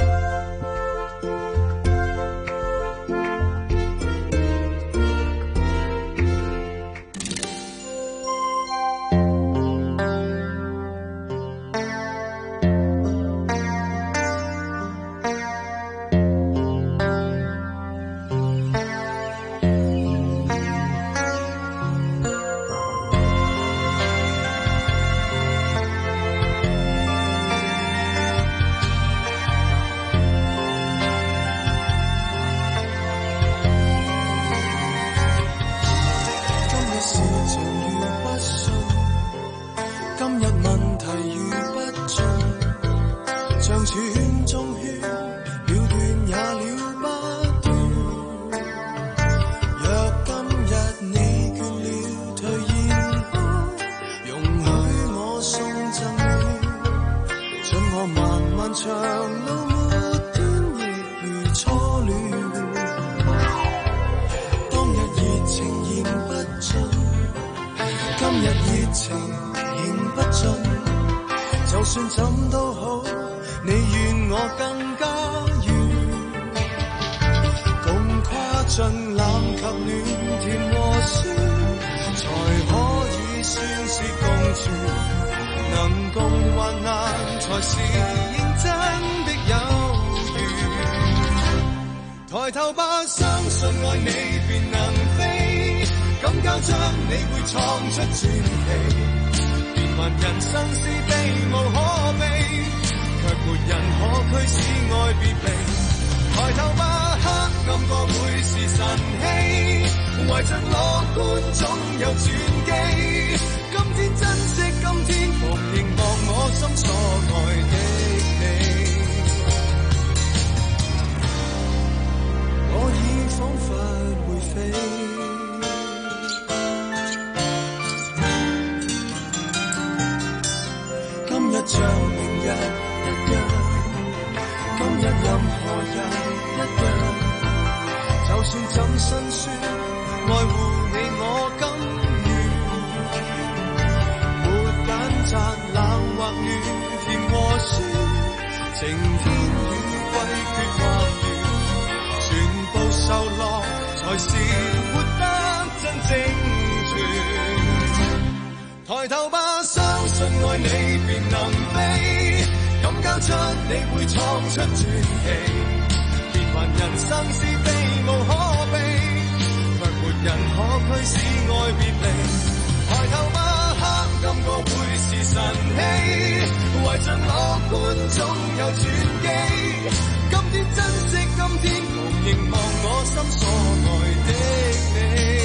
抬頭吧，相信愛你便能飛，敢交將你會創出傳奇。變幻人生是避無可避，卻沒人可驅使愛別離。抬頭吧，黑暗過會是晨曦，懷着樂觀總有轉機。今天珍惜，今天莫凝望我心所愛的你。我已彷彿會飛，今日像明日一樣，今日任何人一樣，就算怎辛酸，愛護你我甘願，沒揀擇冷或暖，甜和酸，晴天雨季缺或圓。受落才是活得真正全。抬頭吧，相信愛你便能飛，敢交出你會創出傳奇。變幻人生是避無可避，卻沒人可驅使愛別離。抬頭吧，黑暗過會是晨曦，懷着樂觀總有轉機。今天珍惜，今天無凝望我心所愛的你。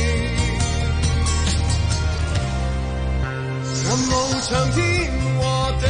任路長天和地，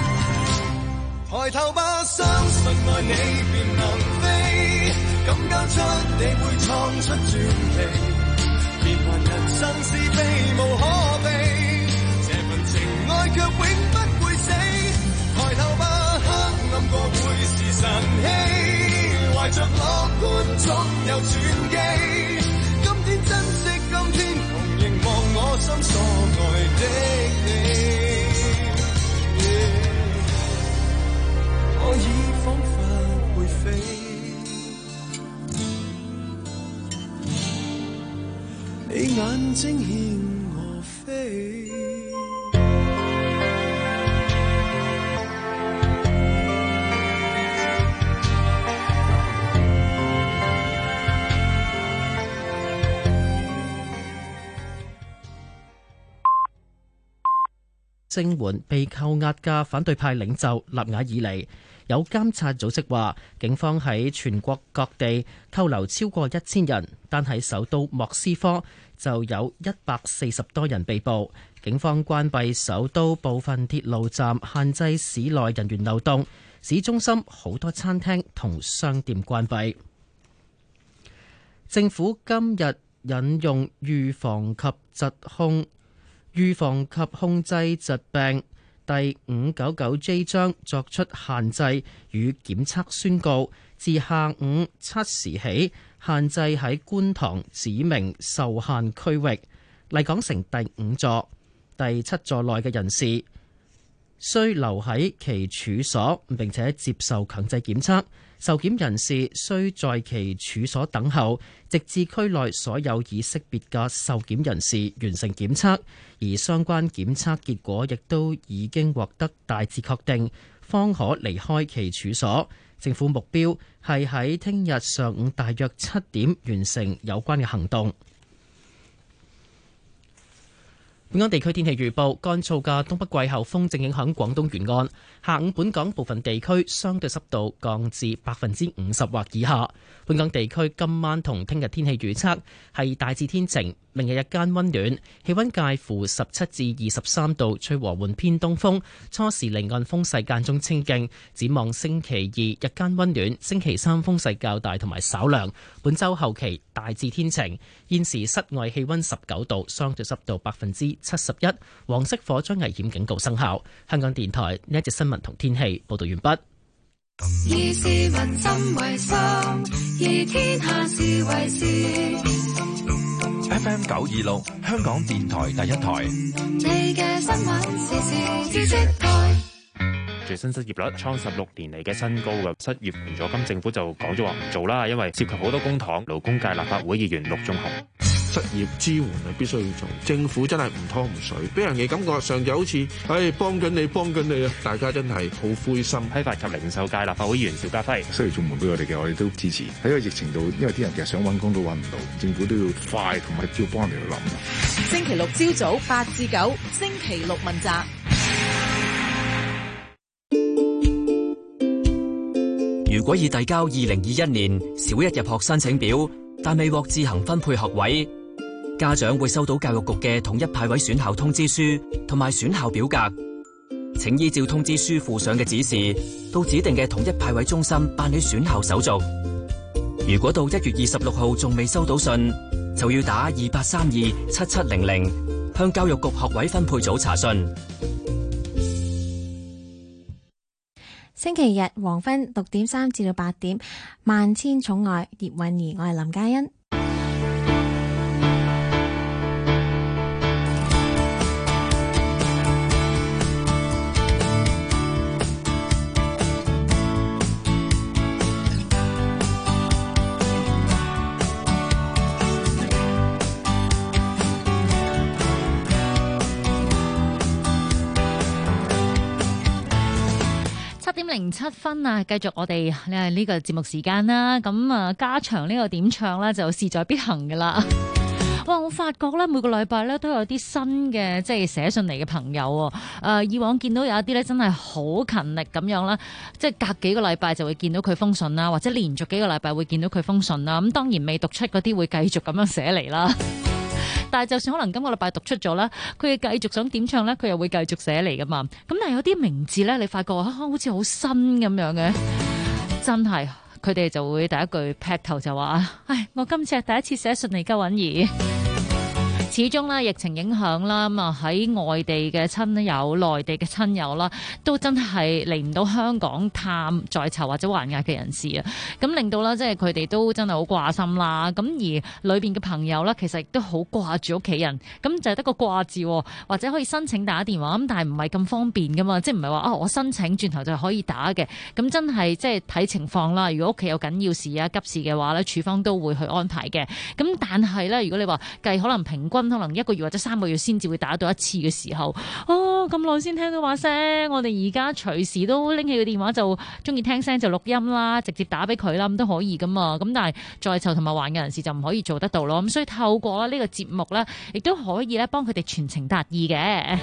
抬頭吧，相信愛你便能飛，敢交出你會創出傳奇，變幻人生是避無可避，這份情愛卻永不會死。抬頭吧，黑暗過會是晨曦，懷着樂觀總有轉機。今天珍惜今天，同凝望我心所愛的你。我已彷彿會飛，你眼睛牽我飛。 聲援被扣押嘅反對派領袖納瓦爾尼。有監察組織話，警方喺全國各地扣留超過1000人，單喺首都莫斯科就有140多人被捕。警方關閉首都部分鐵路站，限制市內人員流動。市中心好多餐廳同商店關閉。政府今日引用預防及控制疾病第599J 章作出限制與檢測宣告，自下午7時起限制喺觀塘指明受限區域麗港城第5座、第7座內嘅人士需留喺其處所並且接受強制檢測，受檢人士需在其處所等候，直至區內所有已識別嘅受檢人士完成檢測，而相關檢測結果亦都已經獲得大致確定，方可離開其處所。政府目標係喺聽日上午大約7點完成有關嘅行動。本港地區天氣預報，乾燥嘅東北季候風正影響廣東沿岸，下午本港部分地區相對濕度降至50%或以下。本港地區今晚同聽日天氣預測係大致天晴，明日日間溫暖，氣溫介乎17至23度，吹和緩偏東風，初時離岸風勢間中清勁。展望星期二日間溫暖，星期三風勢較大同埋稍涼。本週後期大致天晴，現時室外氣溫19度，相對濕度71%，黃色火災危險警告生效。香港電台呢一節新聞同天氣報道完畢。 以市民心為心，以天下事為事。 FM 926，香港電台第一台。 你嘅新聞時事知識台。 最新失業率創16年嚟嘅新高嘅失業援助金，政府就講咗話唔做啦，因為涉及好多公帑。勞工界立法會議員陸頌雄。 失業支援係必須要做，政府真係唔拖唔水，俾人嘅感覺上就好似，幫緊你啊！大家真係好灰心。 批發及零售界立法會議員邵家輝， 失業綜援俾我哋嘅，我哋都支持。喺個疫情度，因為啲人其實想揾工都揾唔到，政府都要快同埋要幫人哋去諗。 星期六朝早8至9，星期六問責。 如果已遞交2021年小一入學申請表，但未獲自行分配學位，家長會收到教育局嘅統一派位選校通知書同埋選校表格，請依照通知書附上嘅指示，到指定嘅統一派位中心辦理選校手續。如果到1月26號仲未收到信，就要打28327700向教育局學位分配組查詢。 星期日黃昏6點3至到8點，萬千寵愛葉韻儀，我係林嘉欣。 7:07啊！繼續我哋呢個節目時間啦。咁啊，加長呢個點唱咧就勢在必行噶啦。哇！我發覺咧每個禮拜咧都有啲新嘅即係寫信嚟嘅朋友。以往見到有一啲咧真係好勤力咁樣啦，即係隔幾個禮拜就會見到佢封信啦，或者連續幾個禮拜會見到佢封信啦。咁當然未讀出嗰啲會繼續咁樣寫嚟啦。但係就算可能今個禮拜讀出咗啦，佢繼續想點唱咧，佢又會繼續寫嚟噶嘛。咁但係有啲名字咧，你發覺好似好新咁樣嘅，真係佢哋就會第一句劈頭就話：唉，我今次係第一次寫信嚟㗎，允兒。始終咧疫情影響啦，咁啊喺外地嘅親友、內地嘅親友啦，都真係嚟唔到香港探在囚或者還押嘅人士啊，咁令到咧即係佢哋都真係好掛心啦。咁而裏邊嘅朋友咧，其實亦都好掛住屋企人，咁就係得個掛字，或者可以申請打電話，咁但係唔係咁方便噶嘛，即係唔係話我申請轉頭就可以打嘅，咁真係即係睇情況啦。如果屋企有緊要事啊、急事嘅話咧，處方都會去安排嘅。咁但係咧，如果你話計可能平均可能1個月或者3個月先至會打到一次嘅時候，咁耐先聽到話聲，我哋而家隨時都拎起個電話就中意聽聲就錄音啦，直接打俾佢啦，咁都可以噶嘛。咁但係在囚同埋還嘅人士就唔可以做得到咯。咁所以透過呢個節目咧，亦都可以咧幫佢哋傳情達意嘅。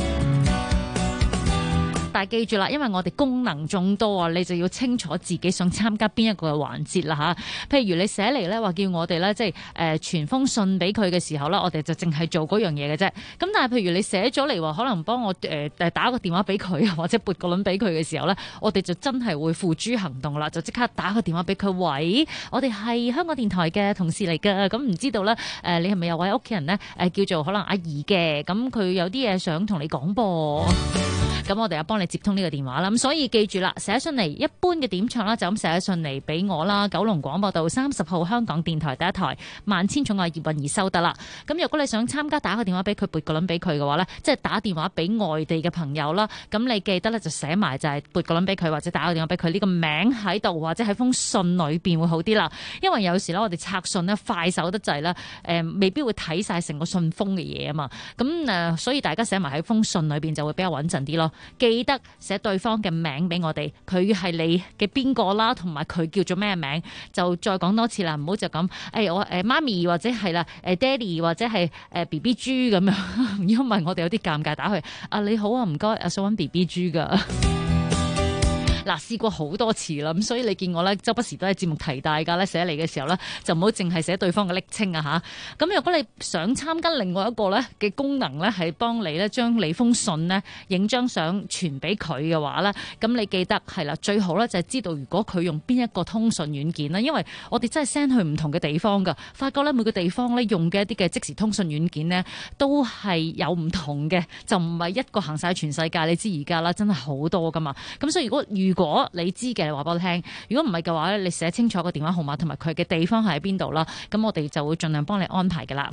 但係記住啦，因為我哋功能眾多啊，你就要清楚自己想參加邊一個嘅環節啦嚇。譬如你寫嚟咧話叫我哋咧，即係傳封信俾佢嘅時候咧，我哋就淨係做嗰樣嘢嘅啫。咁但係譬如你寫咗嚟話，可能幫我打個電話俾佢，或者撥個輪俾佢嘅時候咧，我哋就真係會付諸行動啦，就即刻打個電話俾佢。喂，我哋係香港電台嘅同事嚟㗎，咁唔知道咧你係咪有位屋企人咧叫做可能阿姨嘅，咁佢有啲嘢想同你講噃。咁我哋又幫你接通呢個電話啦，咁所以記住啦，寫信嚟一般嘅點唱啦，就咁寫信嚟俾我啦，九龍廣播道30號香港電台第一台萬千寵愛葉韻儀收得啦。咁如果你想參加打個電話俾佢，撥個輪俾佢嘅話呢，即係打電話俾外地嘅朋友啦，咁你記得咧就寫埋就係撥個輪俾佢，或者打個電話俾佢呢個名喺度，或者喺封信裏邊會好啲啦。因為有時咧我哋拆信呢快手得滯啦，未必會睇晒成個信封嘅嘢啊嘛，咁所以大家寫埋喺封信裏邊就會比較穩陣啲咯。記得寫對方嘅名俾我哋，佢係你嘅邊個啦，同埋佢叫做咩名，就再講多次啦，唔好就咁我媽咪或者係啦爹哋或者係BB 豬咁樣，因為我哋有啲尷尬打去你好啊，唔該想揾 BB 豬噶。嗱，試過好多次啦，咁所以你見我咧，周不時都喺節目提大家咧，寫嚟嘅時候咧，就唔好淨係寫對方嘅昵稱啊嚇。咁如果你想參加另外一個咧嘅功能咧，係幫你咧將你封信咧影張相傳俾佢嘅話咧，咁你記得係啦，最好咧就係知道如果佢用邊一個通訊軟件啦，因為我哋真係 send 去唔同嘅地方㗎，發覺咧每個地方咧用嘅一啲嘅即時通訊軟件咧都係有唔同嘅，就唔係一個行晒全世界。你知而家啦，真係好多噶嘛。咁所以如果你知嘅，你話俾我聽；如果唔係嘅話咧，你寫清楚個電話號碼同埋佢嘅地方係喺邊度啦。咁我哋就會盡量幫你安排㗎啦。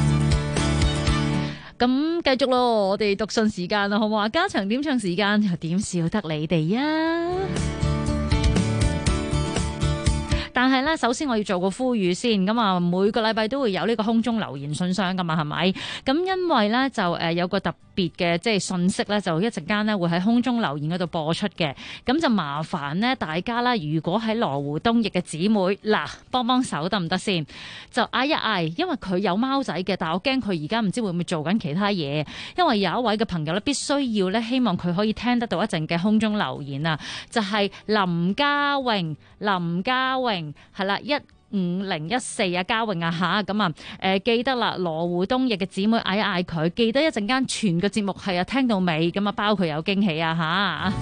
咁繼續咯，我哋讀信時間啦，好唔好啊？加長點唱時間又點少得你哋啊！但係咧，首先我要做個呼籲先，咁啊每個禮拜都會有呢個空中留言信箱噶嘛，係咪？咁因為咧就有個特別嘅即係信息咧，就一陣間咧會喺空中留言嗰度播出嘅，咁就麻煩咧大家啦，如果喺羅湖東翼嘅姊妹嗱，幫手得唔得先？就嗌一嗌，因為佢有貓仔嘅，但係我驚佢而家唔知會唔會做緊其他嘢，因為有一位嘅朋友咧必須要咧，希望佢可以聽得到一陣嘅空中留言啊，就係林家榮係啦，15014啊，家榮啊吓，咁啊記得啦，羅湖東翼嘅姊妹嗌一嗌佢，記得一陣間全個節目係啊聽到尾，咁啊包佢有驚喜啊吓。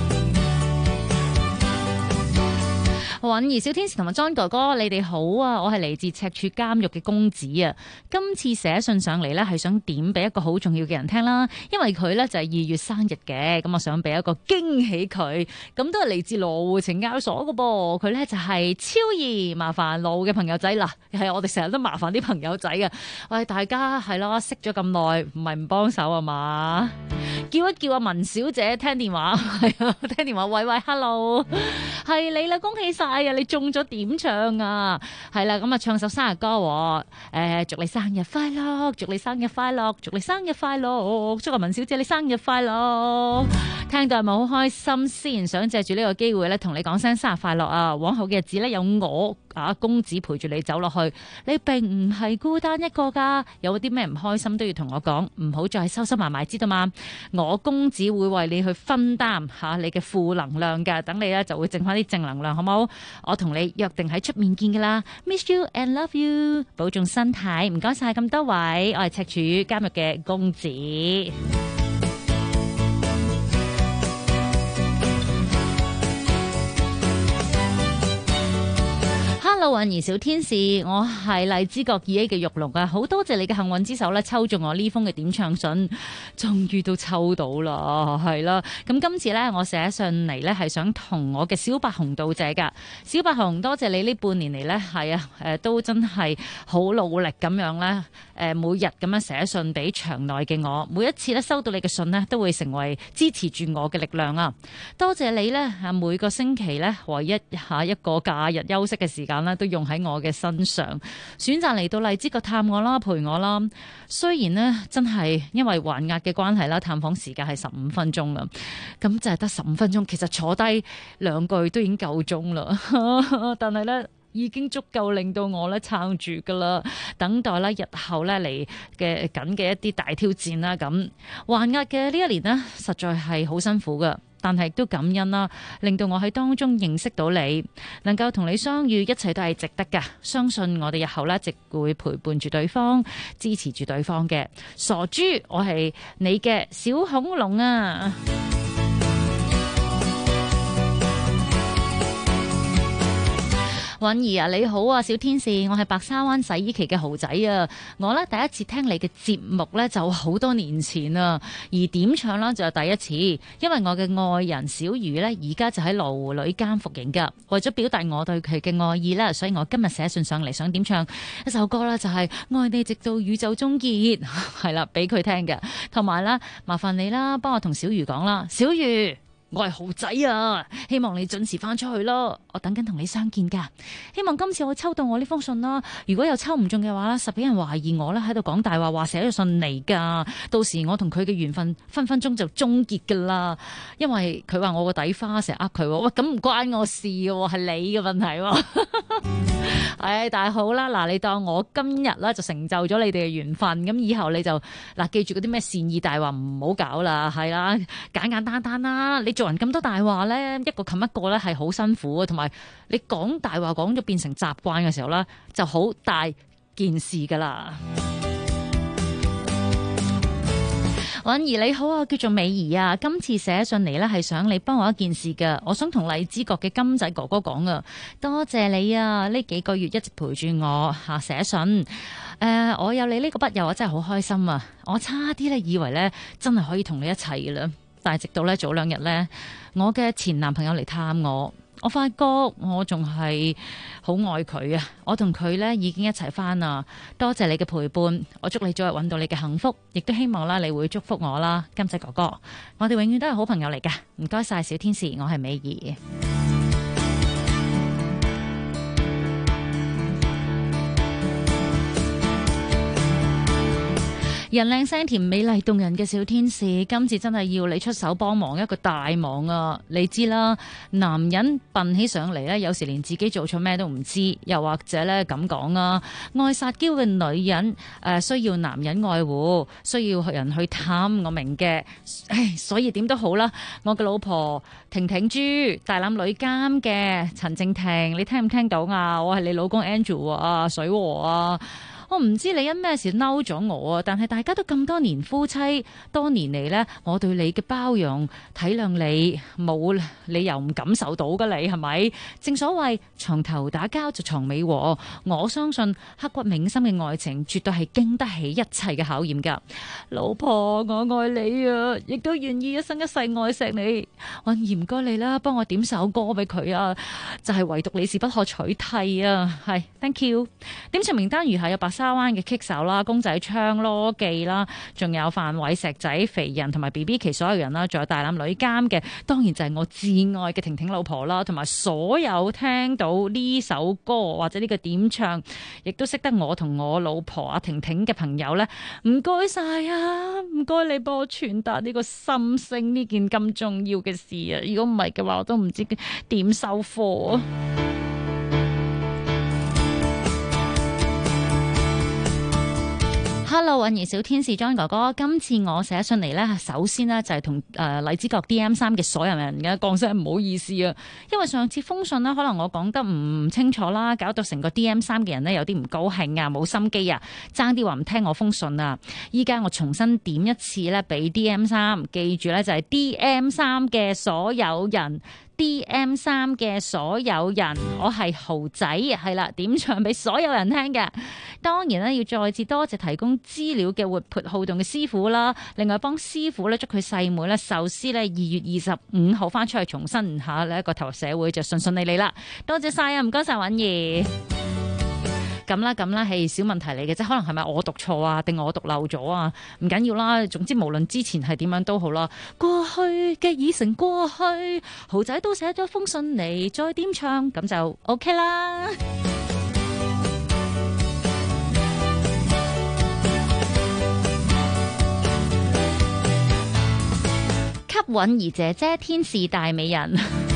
允兒、小天使同埋 John 哥哥，你哋好啊！我係嚟自赤柱監獄嘅公子啊！今次寫信上嚟呢，係想點俾一個好重要嘅人聽啦，因為佢呢就係2月生日嘅，咁我想俾一個驚喜佢，咁都係嚟自羅湖懲教所嘅噃，佢呢就係超兒，麻煩羅湖嘅朋友仔啦，係我哋成日都麻煩啲朋友仔啊！喂，大家係咯，識咗咁耐，唔係唔幫手啊嘛？叫一叫阿文小姐聽電話，係啊，聽電話，喂 ，hello， 係你啦，恭喜晒！你中咗點唱啊？係啦，咁啊唱首生日歌，祝你生日快樂，祝你生日快樂，祝你生日快樂，祝阿文小姐你生日快樂。聽到係咪好開心先？想借住呢個機會咧，同你講聲生日快樂啊！往後嘅日子咧，有我公子陪住你走落去，你並唔係孤單一個噶。有啲咩唔開心都要同我講，唔好再收收埋埋，知道嗎？我公子會為你去分擔你嘅負能量嘅，等你咧就會剩翻啲正能量，好冇？我同你約定喺出面見噶啦 ，miss you and love you， 保重身體，唔該晒咁多位，我係赤柱監獄嘅公子。 Hello， 韻兒小天使，我係荔枝角2A 嘅玉龍啊，好多謝你嘅幸運之手咧，抽中我呢封嘅點唱信，終於都抽到啦，係啦。咁今次咧，我寫信嚟咧係想同我嘅小白熊道謝噶。小白熊，多謝你呢半年嚟咧，係啊，都真係好努力咁樣咧，每日咁樣寫信俾場內嘅我，每一次咧收到你嘅信呢，都會成為支持住我嘅力量啊！多謝你咧，每個星期咧，唯一一個假日休息嘅時間咧，都用喺我嘅身上，選擇嚟到荔枝角探我啦，陪我啦。雖然呢，真係因為還押嘅關係啦，探訪時間係15分鐘啊，咁就係得15分鐘。其實坐低2句都已經夠鐘啦，但係咧已經足夠令到我咧撐住噶啦，等待咧日後咧嚟嘅緊嘅一啲大挑戰啦。咁還押嘅呢一年呢，實在係好辛苦噶。但係亦都感恩啦，令到我喺當中認識到你，能夠同你相遇，一切都係值得㗎。相信我哋日後呢，直會陪伴住對方，支持住對方嘅。傻豬，我係你嘅小恐龍啊！韻兒啊，你好啊，小天使，我係白沙灣洗衣旗嘅豪仔啊！我呢第一次聽你嘅節目呢，就好多年前啊，而點唱啦就係第一次，因為我嘅愛人小魚呢，而家就喺羅湖女監服刑噶，為咗表達我對佢嘅愛意啦，所以我今日寫信上嚟想點唱一首歌啦，就係愛你直到宇宙終結，係啦，俾佢聽嘅，同埋啦，麻煩你啦，幫我同小魚講啦，小魚。我係豪仔啊，希望你準時翻出去咯，我等緊同你相見噶。希望今次我抽到我呢封信啦，如果有抽唔中嘅話咧，實俾人懷疑我咧喺度講大話，話寫咗信嚟噶，到時我同佢嘅緣分分分鐘就終結噶啦。因為佢話我個底花成日呃佢，喂，咁唔關我事嘅，係你嘅問題。唉，但係好啦，嗱，你當我今日咧就成就咗你哋嘅緣分，咁以後你就嗱記住嗰啲咩善意大話唔好搞啦，係啦，簡簡單單啦，你做人咁多大話咧，一個冚一個咧係好辛苦啊，同埋你講大話講咗變成習慣嘅時候咧，就好大件事噶啦。韻兒你好啊，叫做美儀啊，今次寫信嚟呢係想你幫我一件事噶，我想同荔枝角嘅金仔哥哥講啊，多謝你啊，呢幾個月一直陪住我寫信，我有你呢個筆友，我真係好開心啊，我差啲呢以為呢真係可以同你一齊噶啦，但係直到呢早2日呢，我嘅前男朋友嚟探我。我發覺我仲係好愛佢啊！我同佢呢已經一齊返啦，多謝你嘅陪伴，我祝你早日揾到你嘅幸福，亦都希望啦你會祝福我啦，金仔哥哥，我哋永遠都係好朋友嚟㗎，唔該晒小天使，我係美儀。人靚聲甜美麗動人嘅小天使，今次真係要你出手幫忙一個大忙啊！你知啦，男人笨起上嚟呢，有時連自己做錯咩都唔知，又或者呢咁講啊，愛撒嬌嘅女人需要男人愛護，需要人去探，我明嘅。唉，所以點都好啦，我嘅老婆婷婷豬大欖女監嘅陳靜婷，你聽唔聽到啊？我係你老公 Andrew 啊，水和啊。我唔知你因咩事嬲咗我啊，但係大家都咁多年夫妻，多年嚟呢，我對你嘅包容體諒你，冇理由唔感受到噶，你係咪？正所謂床頭打交就床尾和，我相信刻骨銘心嘅愛情絕對係經得起一切嘅考驗噶。老婆，我愛你啊，亦都願意一生一世愛錫你。韻兒唔該你啦，幫我點首歌俾佢啊，就係唯獨你是不可取替啊。係 ，thank you。點唱名單如下有白沙灣嘅棘手啦，公仔昌羅記啦，仲有范偉石仔、肥人同埋 BB 奇所有人啦，仲有大欖女監嘅，當然就係我至愛嘅婷婷老婆啦，同埋所有聽到呢首歌或者呢個點唱，亦都識得我同我老婆阿婷婷嘅朋友呢，唔該晒啊，唔該你幫我傳達呢個心聲呢件咁重要嘅事啊，如果唔係嘅話，我都唔知點收貨。Hello， 韻兒小天使 John 哥哥，今次我寫信嚟呢，首先呢就係同荔枝角 DM3 嘅所有人嘅講聲唔好意思啊，因為上次封信呢，可能我講得唔清楚啦，搞到成個 DM3 嘅人呢有啲唔高興啊，冇心機啊，爭啲話唔聽我封信啊，依家我重新點一次呢，俾 DM3，記住呢就係 DM3 嘅所有人。 DM3 嘅所有人，我係豪仔，係啦，點唱俾所有人聽嘅。當然咧，要再次多謝提供資料嘅活潑好動嘅師傅啦。另外幫師傅咧祝佢細妹咧壽司咧2月25號翻出去重新下呢一個投入社會就順順利利啦。多謝晒啊，唔該晒允兒。咁啦，係小問題嚟嘅啫，可能係咪我讀錯啊，定我讀漏咗啊？唔緊要啦，總之無論之前係點樣都好啦。過去嘅已成過去，豪仔都寫咗封信嚟，再點唱咁就 OK 啦。給允兒姐姐天使大美人。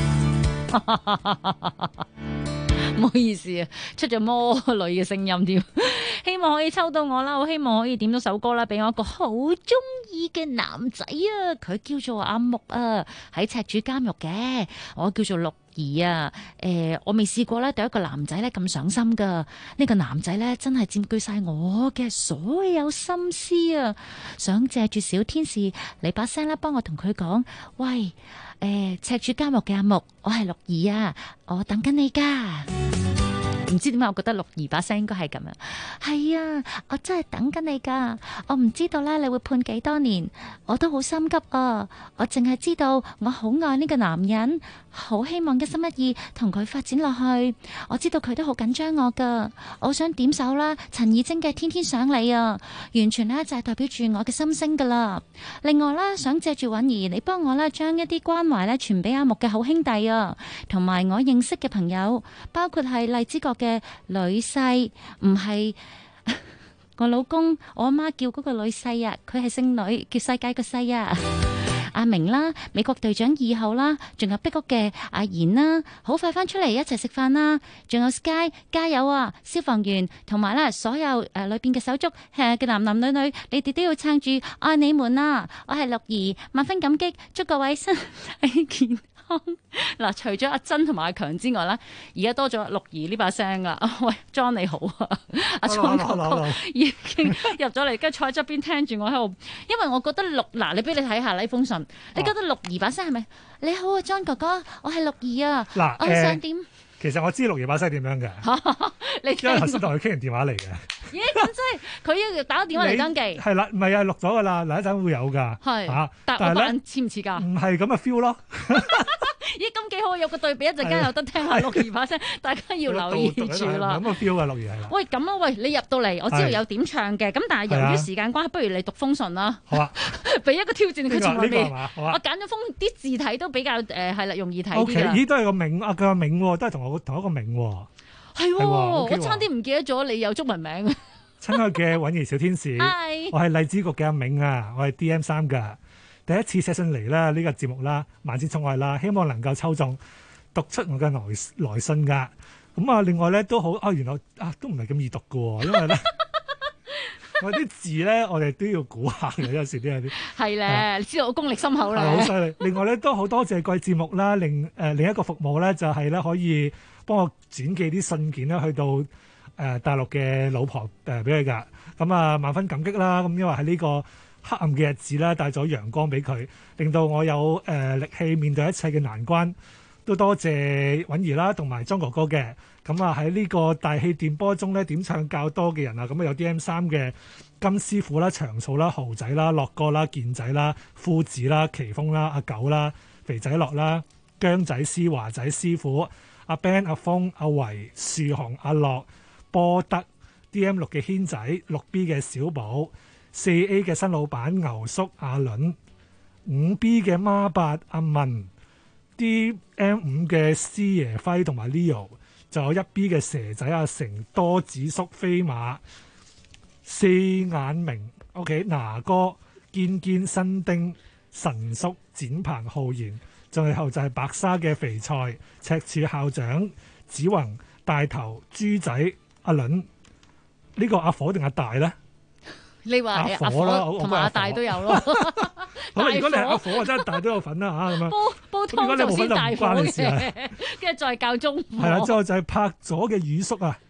唔好意思啊，出咗魔女嘅聲音添，希望可以抽到我啦，我希望可以點到首歌啦，俾我一個好中意嘅男仔啊，佢叫做阿木啊，喺赤柱監獄嘅，我叫做六兒啊，我未試過咧對一個男仔咧咁上心噶，呢個男仔咧真係佔據晒我嘅所有心思啊，想借住小天使你把聲啦，幫我同佢講，喂。赤柱監獄嘅阿木，我係六兒啊，我等緊你噶。唔知點解我覺得六兒把聲應該係咁樣。係啊，我真係等緊你噶。我唔知道咧你會判幾多年，我都好心急啊。我淨係知道我好愛呢個男人，好希望一心一意同佢發展落去。我知道佢都好緊張我噶，我想點首啦陳綺貞嘅《天天想你》啊，完全咧就係代表住我嘅心聲噶啦。另外咧，想借住允兒你幫我咧將一啲關懷咧傳俾阿木嘅好兄弟啊，同埋我認識嘅朋友，包括係荔枝角嘅女婿，唔係我老公，我阿媽叫嗰個女婿啊，佢係姓女，叫世界個世啊。阿明啦，美國隊長2號啦，仲有壁屋嘅阿賢啦，好快翻出嚟一齊食飯啦。仲有 Sky 加油啊，消防員同埋啦所有裏邊嘅手足嘅男男女女，你哋都要撐住，愛你們啊！我係六兒，萬分感激，祝各位身體健康。嗱，除咗阿珍同埋阿強之外啦，而家多咗六兒呢把聲啦。喂，John 你好啊，阿 John 哥哥已經入咗嚟，跟住坐喺側邊聽住我喺度，因為我覺得你俾你睇下呢封信，你覺得六兒把聲係咪？你好啊，John 哥哥，我係六兒啊，我想點？ 其實我知六兒把聲點樣嘅，因為頭先同佢傾完電話嚟嘅。 咦，咁即係佢要打個電話嚟登記？係啦，唔係啊，錄咗噶啦，嗱一陣會有㗎。係嚇， 但係咧似唔似㗎？ 唔係咁嘅 feel 咯。 咦，咁幾好，有個對比，一陣間有得聽下六兒把聲，大家要留意住啦。 咁嘅 feel 啊，六兒係啦。 喂，咁啊，喂，你入到嚟，我知道有點唱嘅，咁但係由於時間關係，不如你讀封信啦。好啊。俾一個挑戰，佢從來未。我揀咗封啲字體都比較係啦，容易睇啲。 OK，咦，都係個名啊，佢個名都係同一個名喎。 係，我差啲唔記得咗你有中文名。 親愛嘅允兒小天使，我係荔枝角嘅阿銘啊，我係 DM3 噶，第一次寫信嚟啦，呢個節目啦，萬千寵愛啦，希望能夠抽中讀出我嘅來信噶。咁啊，另外咧都好啊，原來啊都唔係咁易讀噶，因為咧我啲字咧我哋都要估下嘅，有時都有啲係咧，你知道我功力深厚啦， 好犀利。另外咧都好多謝貴節目啦，另一個服務咧就係咧可以幫我轉寄啲信件咧去到大陸嘅老婆俾佢噶，咁啊萬分感激啦！咁因為喺呢個黑暗嘅日子咧，帶咗陽光俾佢，令到我有力氣面對一切嘅難關。都多謝允兒啦，同埋莊哥哥嘅。咁啊喺呢個大氣電波中咧，點唱較多嘅人啊，咁啊有 DM3 嘅金師傅啦、長草啦、豪仔啦、樂哥啦、健仔啦、夫子啦、奇峰啦、阿九啦、肥仔樂啦、姜仔師、華仔師傅、阿 Ben、阿峰、阿維、樹紅、阿樂、波德、DM6 嘅軒仔、6B 嘅小寶、4A 嘅新老闆牛叔阿倫、5B 嘅孖八阿文、DM5 嘅師爺輝同埋 Leo， 就有 1B 嘅蛇仔阿成、多子叔飛馬、四眼明 OK 拿哥、堅堅新丁、神叔、展鵬浩然，最後就係白沙嘅肥菜、赤柱校長、子宏、大頭、豬仔、阿倫，呢個阿火定阿大咧？ 你話阿火同埋阿大都有咯。 好，如果你係阿火，真係大都有份啦嚇咁樣。 煲湯就先大火嘅，跟住再教中。 係啦，之後就係拍咗嘅雨叔啊，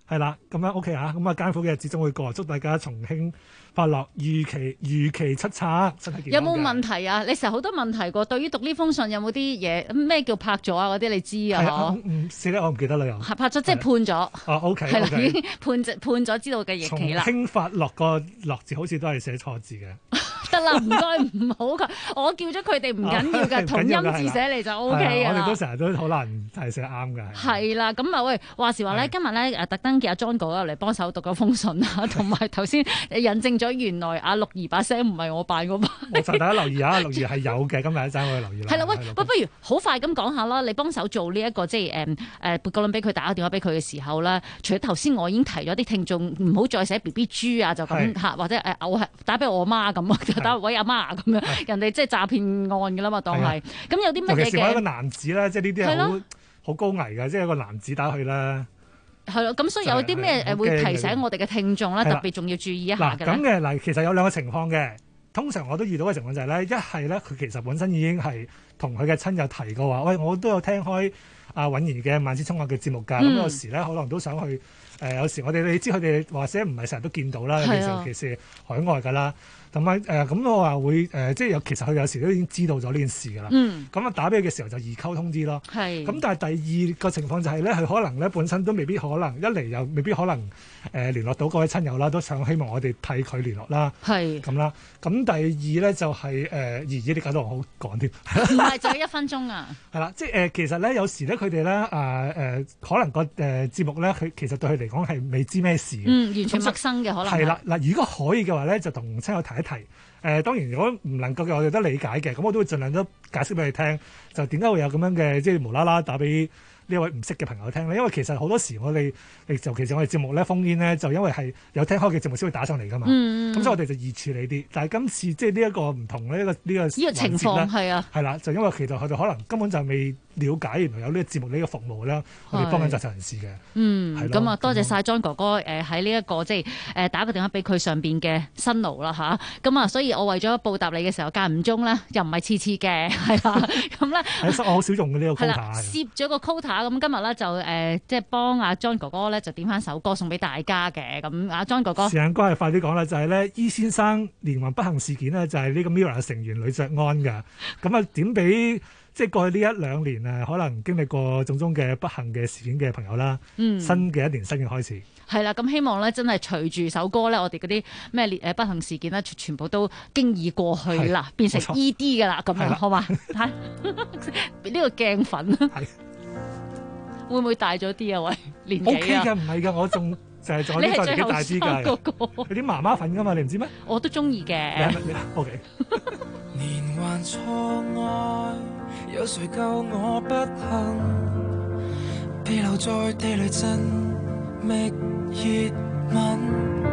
係啦，咁樣 OK 啊，咁啊艱苦嘅日子總會過，祝大家重慶快樂，如期出冊，身體健康。 有冇問題啊？你成日好多問題過，對於讀呢封信有冇啲嘢咩叫拍咗啊？嗰啲你知啊？ 死啦，我唔記得啦又。 拍咗即係判咗。 哦 OK， 係啦，已經判咗知道嘅日期啦。 重慶發落個落字好似都係寫錯字嘅。 得啦，唔該唔好佢，我叫咗佢哋唔緊要嘅，同音字寫嚟就 O K 嘅啦。 我哋都成日都好難係寫啱嘅。 係啦，咁啊喂，話時話咧，今日咧特登叫阿 John 哥嚟幫手讀嗰封信啊，同埋頭先印證咗原來阿六兒把聲唔係我扮嗰把。 我就大家留意下，六兒係有嘅，今日一陣我哋留意啦。 係啦，喂，不如好快咁講下啦，你幫手做呢一個即係撥個輪俾佢打個電話俾佢嘅時候咧，除咗頭先我已經提咗啲聽眾唔好再寫 BB 豬啊，就咁嚇，或者我係打俾我媽咁啊。打位阿媽咁樣，人哋即係詐騙案噶啦嘛，當係。咁有啲乜嘢嘅？尤其是我一個男子咧，即係呢啲係好高危嘅，即係一個男子打去啦。 係咯，咁所以有啲咩會提醒我哋嘅聽眾咧，特別仲要注意一下嘅咧？ 咁嘅嗱，其實有兩個情況嘅。通常我都遇到嘅情況就係咧，一係咧佢其實本身已經係同佢嘅親友提過話，喂，我都有聽開阿允兒嘅萬千寵愛嘅節目㗎。咁有時咧可能都想去有時我哋你知佢哋或者唔係成日都見到啦，尤其是海外㗎啦。咁咁我話會即係其實佢有時都已經知道咗呢件事㗎啦。咁啊打俾佢嘅時候就易溝通啲咯。咁但係第二個情況就係咧，佢可能咧本身都未必可能一嚟又未必可能聯絡到嗰位親友啦，都想希望我哋替佢聯絡啦。咁啦。咁第二咧就係咦你搞到我好趕添。 唔係就1分鐘啊。 係啦，即係其實咧有時咧佢哋咧可能個節目咧佢其實對佢嚟講係未知咩事嘅。 完全陌生嘅可能。 係啦，嗱如果可以嘅話咧，就同親友提一提。當然如果唔能夠嘅，我哋都理解嘅，咁我都會盡量都解釋俾佢聽，就點解會有咁樣嘅即係無啦啦打俾呢位唔識嘅朋友聽咧？因為其實好多時我哋尤其是我哋節目咧烽煙咧，就因為係有聽開嘅節目先會打上嚟噶嘛。咁所以我哋就易處理啲。但係今次即係呢一個唔同呢個情況係啊， 係啦，就因為其實佢哋可能根本就未了解原來有呢個節目呢個服務啦，我哋幫緊在囚人士嘅。 咁啊多謝晒 John 哥哥喺呢一個即係打個電話俾佢上邊嘅辛勞啦嚇。咁啊，所以我為咗報答你嘅時候間唔中咧，又唔係次次嘅係啦。咁咧我好少用嘅呢個 quota。 攝咗個 quota。咁今日咧就即係幫阿 John 哥哥咧就點翻首歌送俾大家嘅。咁阿 John 哥哥， 時間關係快啲講啦，就係咧伊先生連環不幸事件呢，就係呢個 Mirror 成員呂爵安㗎。咁啊點俾即係過去呢1-2年可能經歷過種種嘅不幸嘅事件嘅朋友啦。新嘅一年新嘅開始。 係啦，咁希望咧真係隨住首歌咧，我哋嗰啲咩不幸事件咧，全部都經已過去啦，變成 ED 㗎啦，咁樣好嘛？睇呢個鏡粉。會唔會大咗啲啊？喂，年紀啊 ？OK 㗎，唔係㗎，我仲就係仲有啲年紀大啲㗎。有啲媽媽粉㗎嘛，你唔知咩？ 我都中意嘅。 你 OK。 連環錯愛，有誰救我不幸？被留在地雷陣，覓熱吻。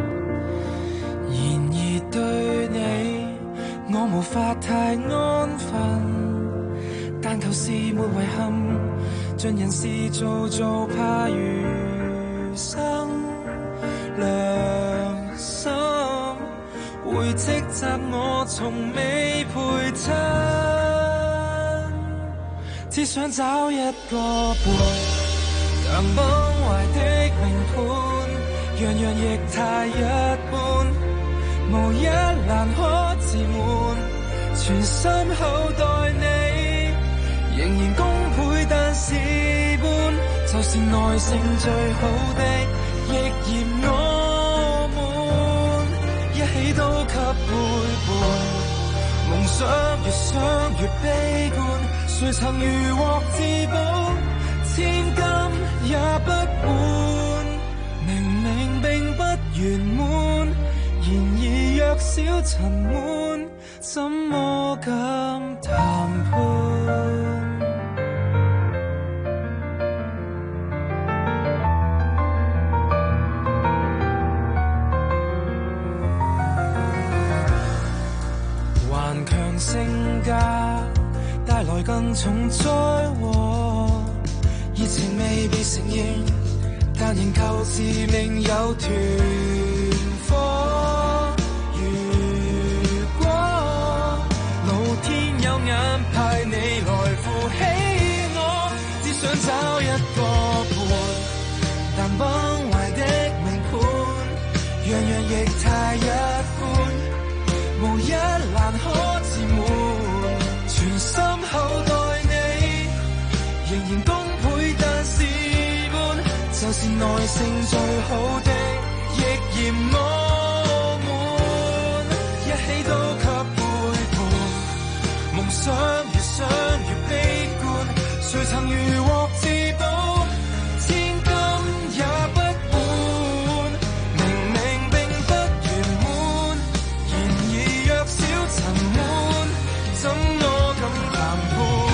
然而對你，我無法太安分，但求是沒遺憾。盡人事做怕餘生良心會斥責我從未陪襯，只想找一個伴，強崩壞的名盤，樣樣亦太一般，無一欄可自滿，全心厚待你，仍然功倍但事半，就是耐性最好的，亦嫌我悶，一起都給背叛。夢想越想越悲觀，誰曾如獲至寶，千金也不換。明明並不圓滿，然而若小塵滿，怎麼敢談判？頑強性格帶來更重災禍，熱情未被承認，但仍舊自命有團火。如果老天有眼派你來扶起我，只想找一個伴，但崩壞的仍然功倍但是半，就是耐性最好的，亦嫌我悶，一起都給背叛，夢想越想越悲觀，誰曾如獲至寶，千金也不換，明明並不圓滿，然而若小塵滿，怎我敢談判？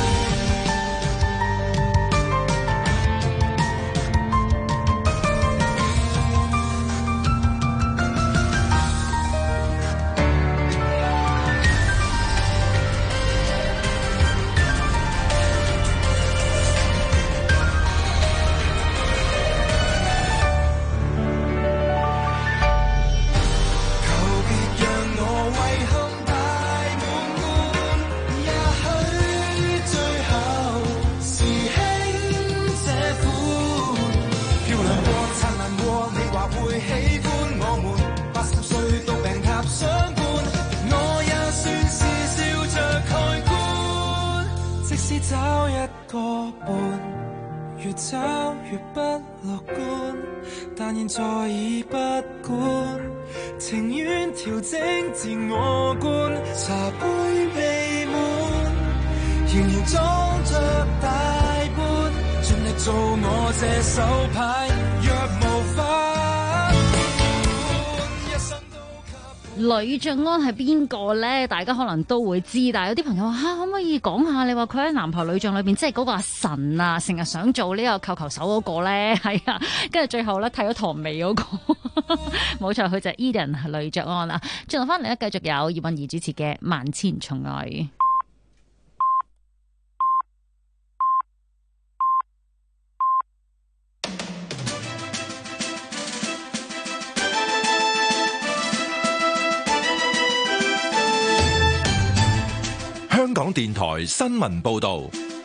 找一個伴，越找越不樂觀，但現在已不管，情願調整自我觀，茶杯未滿，仍然裝着大半，盡力做我這手牌，若無法呂爵安係邊個呢？大家可能都會知，但係有啲朋友話可唔可以講下？你話佢喺《男排女將》裏邊，即係嗰個阿神啊，成日想做呢個扣球手嗰個呢？係啊，跟住最後咧睇咗唐薇嗰個，冇錯，佢就係 Eden 呂爵安啊。轉頭翻嚟咧，繼續有葉韻儀主持嘅《萬千寵愛》。 香港電台新聞報道，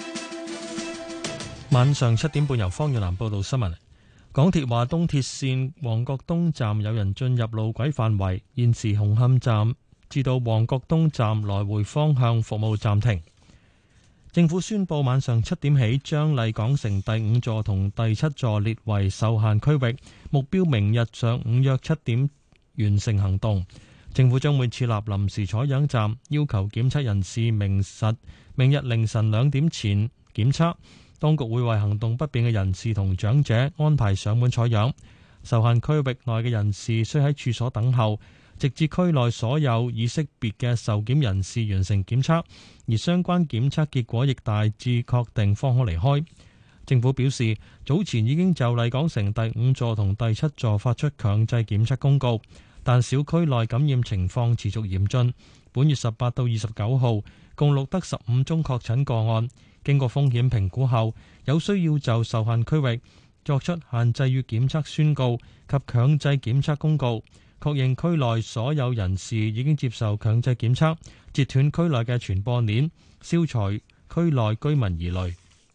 晚上7點半由方遠南報道新聞。港鐵話東鐵綫旺角東站有人進入路軌範圍，現時紅磡站至到旺角東站來回方向服務暫停。政府宣布晚上7點起將麗港城第5座同第7座列為受限區域，目標明日上午約7點完成行動。政府將會設立臨時採樣站，要求檢測人士明日凌晨2點前檢測。當局會為行動不便嘅人士同長者安排上門採樣。受限區域內嘅人士需喺處所等候，直至區內所有已識別嘅受檢人士完成檢測，而相關檢測結果亦大致確定方可離開。政府表示，早前已經就麗港城第5座同第7座發出強制檢測公告，但小區內感染情況持續嚴峻。本月18到29號共錄得15宗確診個案，經過風險評估後，有需要就受限區域作出限制與檢測宣告及強制檢測公告，確認區內所有人士已經接受強制檢測，截斷區內嘅傳播鏈，消除區內居民疑慮。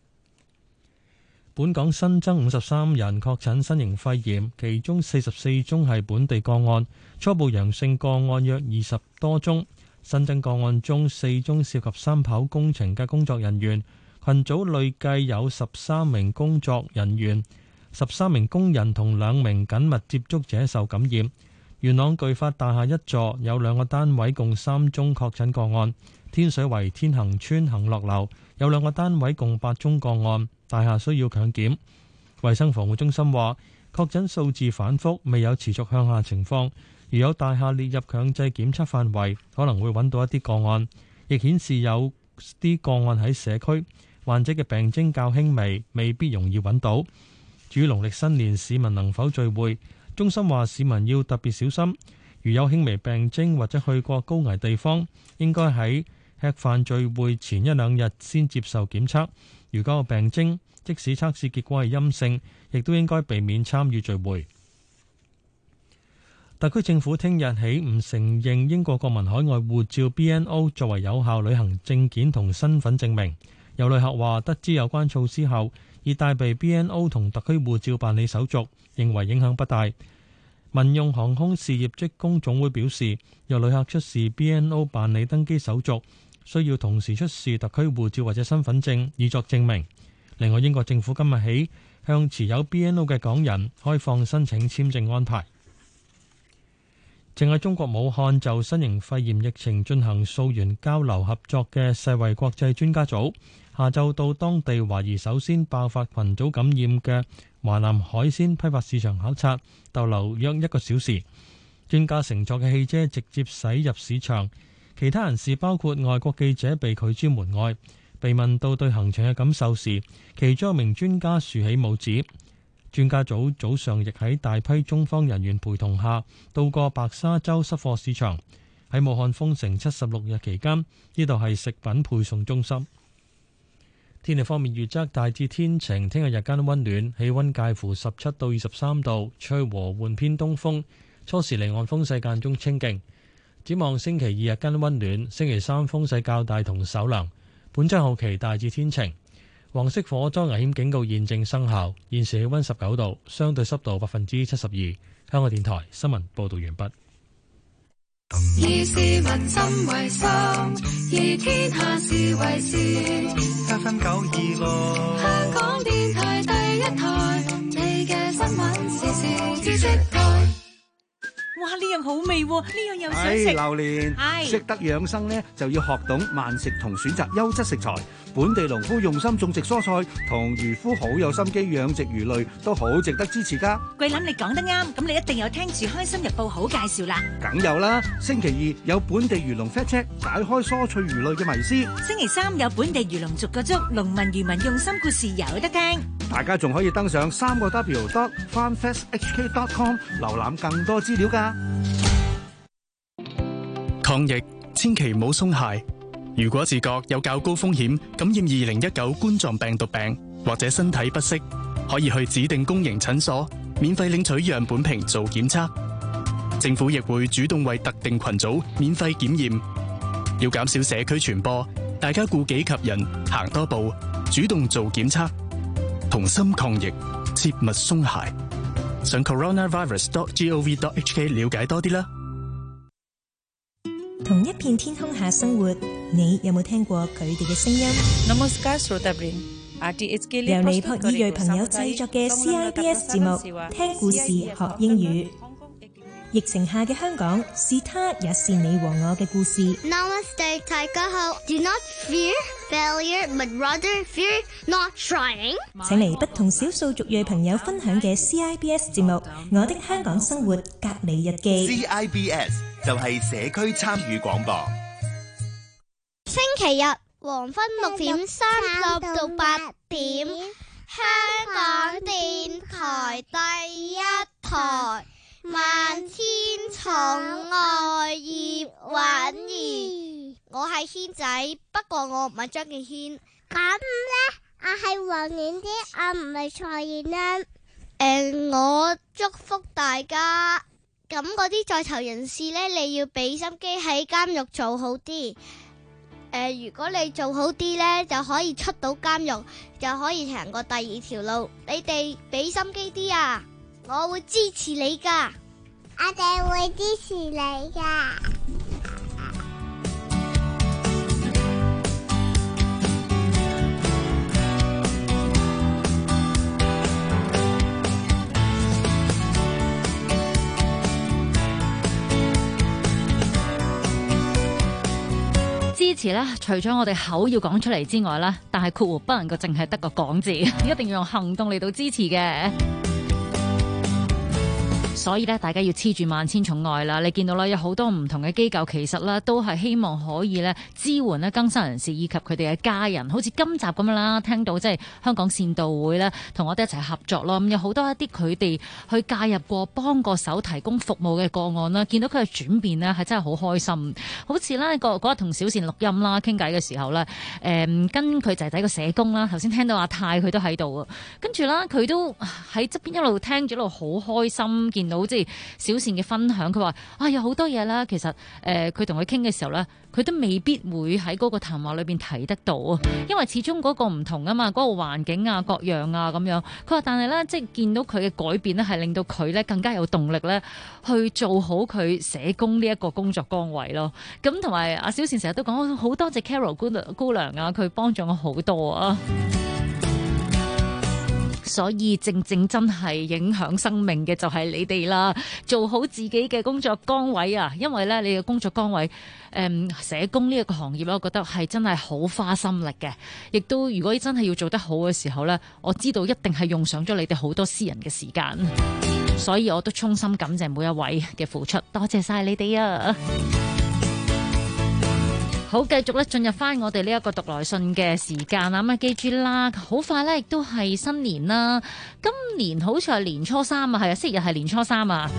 本港新增53人確診新型肺炎，其中44宗係本地個案，初步陽性個案約20多宗。新增個案中4宗涉及三跑工程嘅工作人員，群組累計有13名工作人員、13名工人同2名緊密接觸者受感染。元朗巨發大廈1座有2個單位共3宗確診個案，天水圍天恒邨恒樂樓有2個單位共8宗個案，大廈需要強檢。衛生防護中心話，確診數字反覆，未有持續向下情況。如有大廈列入強制檢測範圍，可能會揾到一啲個案，亦顯示有啲個案喺社區，患者嘅病徵較輕微，未必容易揾到。至於農曆新年市民能否聚會，中心話市民要特別小心，如有輕微病徵或者去過高危地方，應該喺吃飯聚會前1-2日先接受檢測。如果有病徵，即使測試結果係陰性，亦都應該避免參與聚會。特區政府聽日起唔承認英國國民海外護照 BNO 作為有效旅行證件同身份證明。有旅客話得知有關措施後，已帶備 BNO 同特區護照辦理手續，認為影響不大。民用航空事業職工總會表示，有旅客出示 BNO 辦理登機手續，需要同時出示特區護照或者身份證以作證明。 另外，英國政府今日起向持有 BNO 嘅港人開放申請簽證安排。正喺中國武漢就新型肺炎疫情進行溯源交流合作嘅世衛國際專家組，下晝到當地懷疑首先爆發群組感染嘅華南海鮮批發市場考察，逗留約1個小時。專家乘坐嘅汽車直接駛入市場，其他人士包括外國記者被拒諸門外。被問到對行程嘅感受時，其中一名專家豎起拇指。專家組早上亦喺大批中方人員陪同下到過白沙洲濕貨市場。喺武漢封城76日期間，呢度係食品配送中心。天氣方面預測大致天晴，聽日日間溫暖，氣溫介乎17到23度，吹和緩偏東風，初時離岸風勢間中清勁。展望星期二日間溫暖，星期三風勢較大同稍涼。本週後期大致天晴。黃色火災危險警告現正生效，現時氣溫19度，相對濕度72%。香港電台新聞報道完畢。 以市民心為心，以天下事為事。 FM 926， 香港電台第一台，你嘅新聞時事知識台。 哇！呢樣好味喎，呢樣又想食。 榴蓮，識得養生呢，就要學懂慢食同選擇優質食材。本地農夫用心種植蔬菜，同漁夫好有心機養殖魚類，都好值得支持㗎。 桂林，你講得啱，咁你一定有聽住《開心日報》好介紹啦。 梗有啦，星期二有本地漁農 fact check，解開蔬菜魚類嘅迷思。 星期三有本地漁農逐個捉，農民漁民用心故事有得聽。 大家仲可以登上3w.farmfesthk.com 瀏覽更多資料㗎。 抗疫千祈唔好鬆懈。如果自覺有較高風險感染2019冠狀病毒病，或者身體不適，可以去指定公營診所免費領取樣本瓶做檢測。政府亦會主動為特定群組免費檢驗。要減少社區傳播，大家顧己及人，行多步，主動做檢測，同心抗疫，切勿鬆懈。上 coronavirus.gov.hk 了解多啲啦。 同一片天空下生活，你有冇聽過佢哋嘅聲音？由尼泊爾裔朋友製作嘅 CIBS 節目，聽故事學英語。疫情下嘅香港，是他也是你和我嘅故事。 Namaste， 大家好。Do not fear failure, but rather fear not trying。 請嚟不同少數族裔朋友分享嘅 CIBS 節目《我的香港生活隔離日記》。 CIBS 就係社區參與廣播。 星期日黃昏6:30到8點，香港電台第一台。萬千寵愛葉韻儀，我係軒仔，不過我唔係張敬軒。咁呢，我係黃婉之，我唔係蔡燕恩。我祝福大家，咁嗰啲在囚人士呢，你要俾心機喺監獄做好啲。如果你做好啲呢，就可以出到監獄，就可以行過第二條路。你哋俾心機啲啊！我會支持你㗎，我哋會支持你㗎。 支持咧，除咗我哋口要講出嚟之外咧，但係括弧不能夠淨係得個講字，一定要用行動嚟到支持嘅。所以咧，大家要黐住萬千寵愛啦！你見到啦，有好多唔同嘅機構，其實咧都係希望可以咧支援咧更生人士以及佢哋嘅家人。好似今集咁樣啦，聽到即係香港善導會咧同我哋一齊合作咯。咁有好多一啲佢哋去介入過、幫過手、提供服務嘅個案啦，見到佢嘅轉變呢，係真係好開心。好似咧嗰日同小倩錄音啦，傾偈嘅時候咧，跟佢仔仔個社工啦，頭先聽到阿泰佢都喺度啊，跟住啦佢都喺側邊一路聽住一路好開心，見到即係小倩嘅分享，佢話有好多嘢啦，其實佢同佢傾嘅時候咧，佢都未必會喺嗰個談話裏邊提得到啊，因為始終嗰個唔同啊嘛，嗰個環境啊各樣啊咁樣。佢話但係咧，即係見到佢嘅改變咧，係令到佢咧更加有動力咧去做好佢社工呢一個工作崗位咯。咁同埋阿小倩成日都講好多謝 Carol 姑娘啊，佢幫咗我好多啊。 所以正真係影響生命嘅就係你哋啦，做好自己嘅工作崗位啊！因為咧，你嘅工作崗位，社工呢一個行業咧，我覺得係真係好花心力嘅，亦都如果真係要做得好嘅時候咧，我知道一定係用上咗你哋好多私人嘅時間，所以我都衷心感謝每一位嘅付出，多謝晒你哋啊！好，繼續咧進入翻我哋呢一個讀來信嘅時間啊！咁啊，記住啦，好快咧，亦都係新年啦。今年好似係年初三啊，係啊，星期日係年初三啊。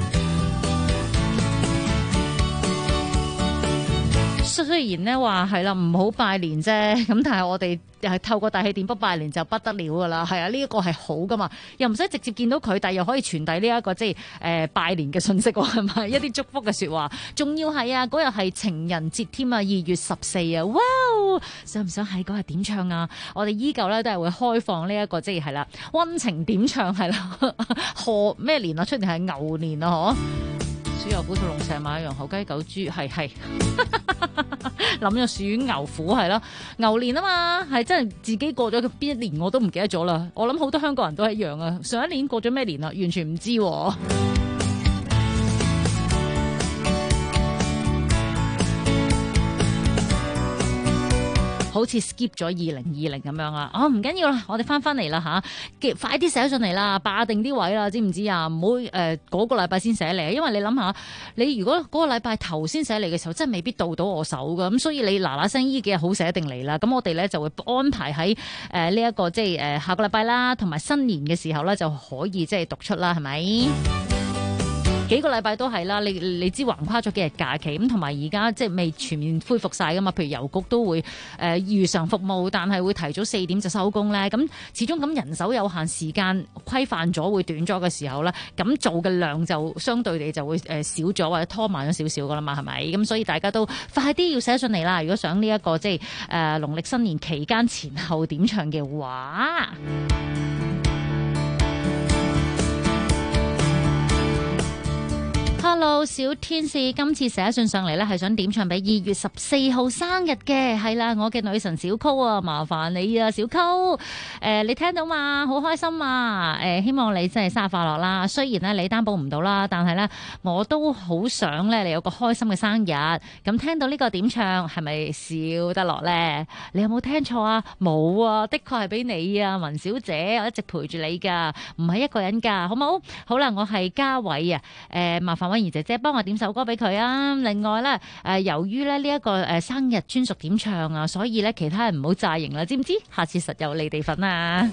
雖然咧話係啦，唔好拜年啫，咁但係我哋係透過大氣電波拜年就不得了噶啦，係啊，呢一個係好噶嘛，又唔使直接見到佢，但係又可以傳遞呢一個即係拜年嘅信息喎，係咪一啲祝福嘅説話？仲要係啊，嗰日係情人節添啊，2月14啊，哇！想唔想喺嗰日點唱啊？我哋依舊咧都係會開放呢一個即係啦，溫情點唱係啦，賀咩年啊？出年係牛年啊，嗬！鼠牛虎兔龍蛇馬羊猴雞狗豬係諗咗鼠牛虎係咯，牛年啊嘛，係真係自己過咗邊一年我都唔記得咗啦。我諗好多香港人都係一樣啊，上一年過咗咩年啊，完全唔知喎。好似 skip 咗2020咁樣啊！唔緊要啦，我哋翻嚟啦吓，快啲寫上嚟啦，霸定啲位啦，知唔知啊？唔好嗰個禮拜先寫嚟，因為你諗下，你如果嗰個禮拜頭先寫嚟嘅時候，真係未必到我手噶，咁所以你嗱嗱聲依幾日好寫定嚟啦。咁我哋咧就會安排喺呢一個即係下個禮拜啦，同埋新年嘅時候咧就可以即係讀出啦，係咪？幾個禮拜都係啦，你知橫跨咗幾日假期咁，同埋而家即係未全面恢復晒噶嘛。譬如郵局都會如常服務，但係會提早4點就收工咧。咁始終咁人手有限，時間規範咗會短咗嘅時候咧，咁做嘅量就相對地就會少咗或者拖慢咗少少噶啦嘛，係咪？咁所以大家都快啲要寫上嚟啦。如果想呢一個即係農曆新年期間前後點唱嘅話。Hello， 小天使，今次寫信上嚟咧，係想點唱俾2月14號生日嘅，係啦，我嘅女神小溝啊，麻煩你啊，小溝，你聽到嘛？好開心啊！希望你真係生日快樂啦。雖然咧你擔保唔到啦，但係咧我都好想咧你有個開心嘅生日。咁聽到呢個點唱，係咪笑得落咧？你有冇聽錯啊？冇啊，的確係俾你啊，文小姐，我一直陪住你噶，唔係一個人噶，好冇？好啦，我係嘉偉啊，麻煩怡姐姐幫我點首歌俾佢啊！另外咧，由於咧呢一個生日專屬點唱啊，所以咧其他人唔好詐型啦，知唔知？下次實有你哋份啊！